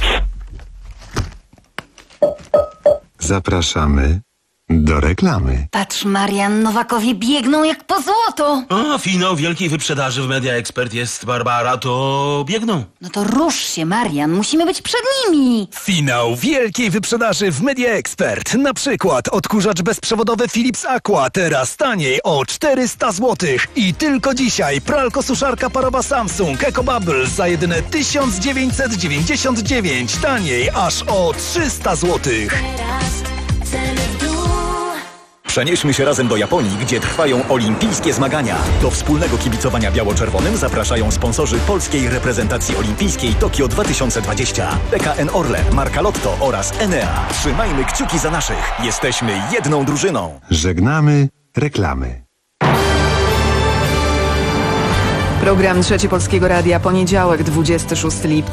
Zapraszamy do reklamy. Patrz, Marian, Nowakowie biegną jak po złoto. O, finał wielkiej wyprzedaży w Media Expert jest, Barbara, to biegną. No to rusz się, Marian, musimy być przed nimi. Finał wielkiej wyprzedaży w Media Expert. Na przykład odkurzacz bezprzewodowy Philips Aqua, teraz taniej o czterysta złotych. I tylko dzisiaj pralko-suszarka parowa Samsung EcoBubble za jedyne tysiąc dziewięćset dziewięćdziesiąt dziewięć, taniej aż o trzysta złotych. Przenieśmy się razem do Japonii, gdzie trwają olimpijskie zmagania. Do wspólnego kibicowania biało-czerwonym zapraszają sponsorzy polskiej reprezentacji olimpijskiej Tokio dwa tysiące dwadzieścia. P K N Orlen, Marka Lotto oraz Enea. Trzymajmy kciuki za naszych. Jesteśmy jedną drużyną. Żegnamy reklamy. Program Trzeci Polskiego Radia, poniedziałek, dwudziestego szóstego lipca.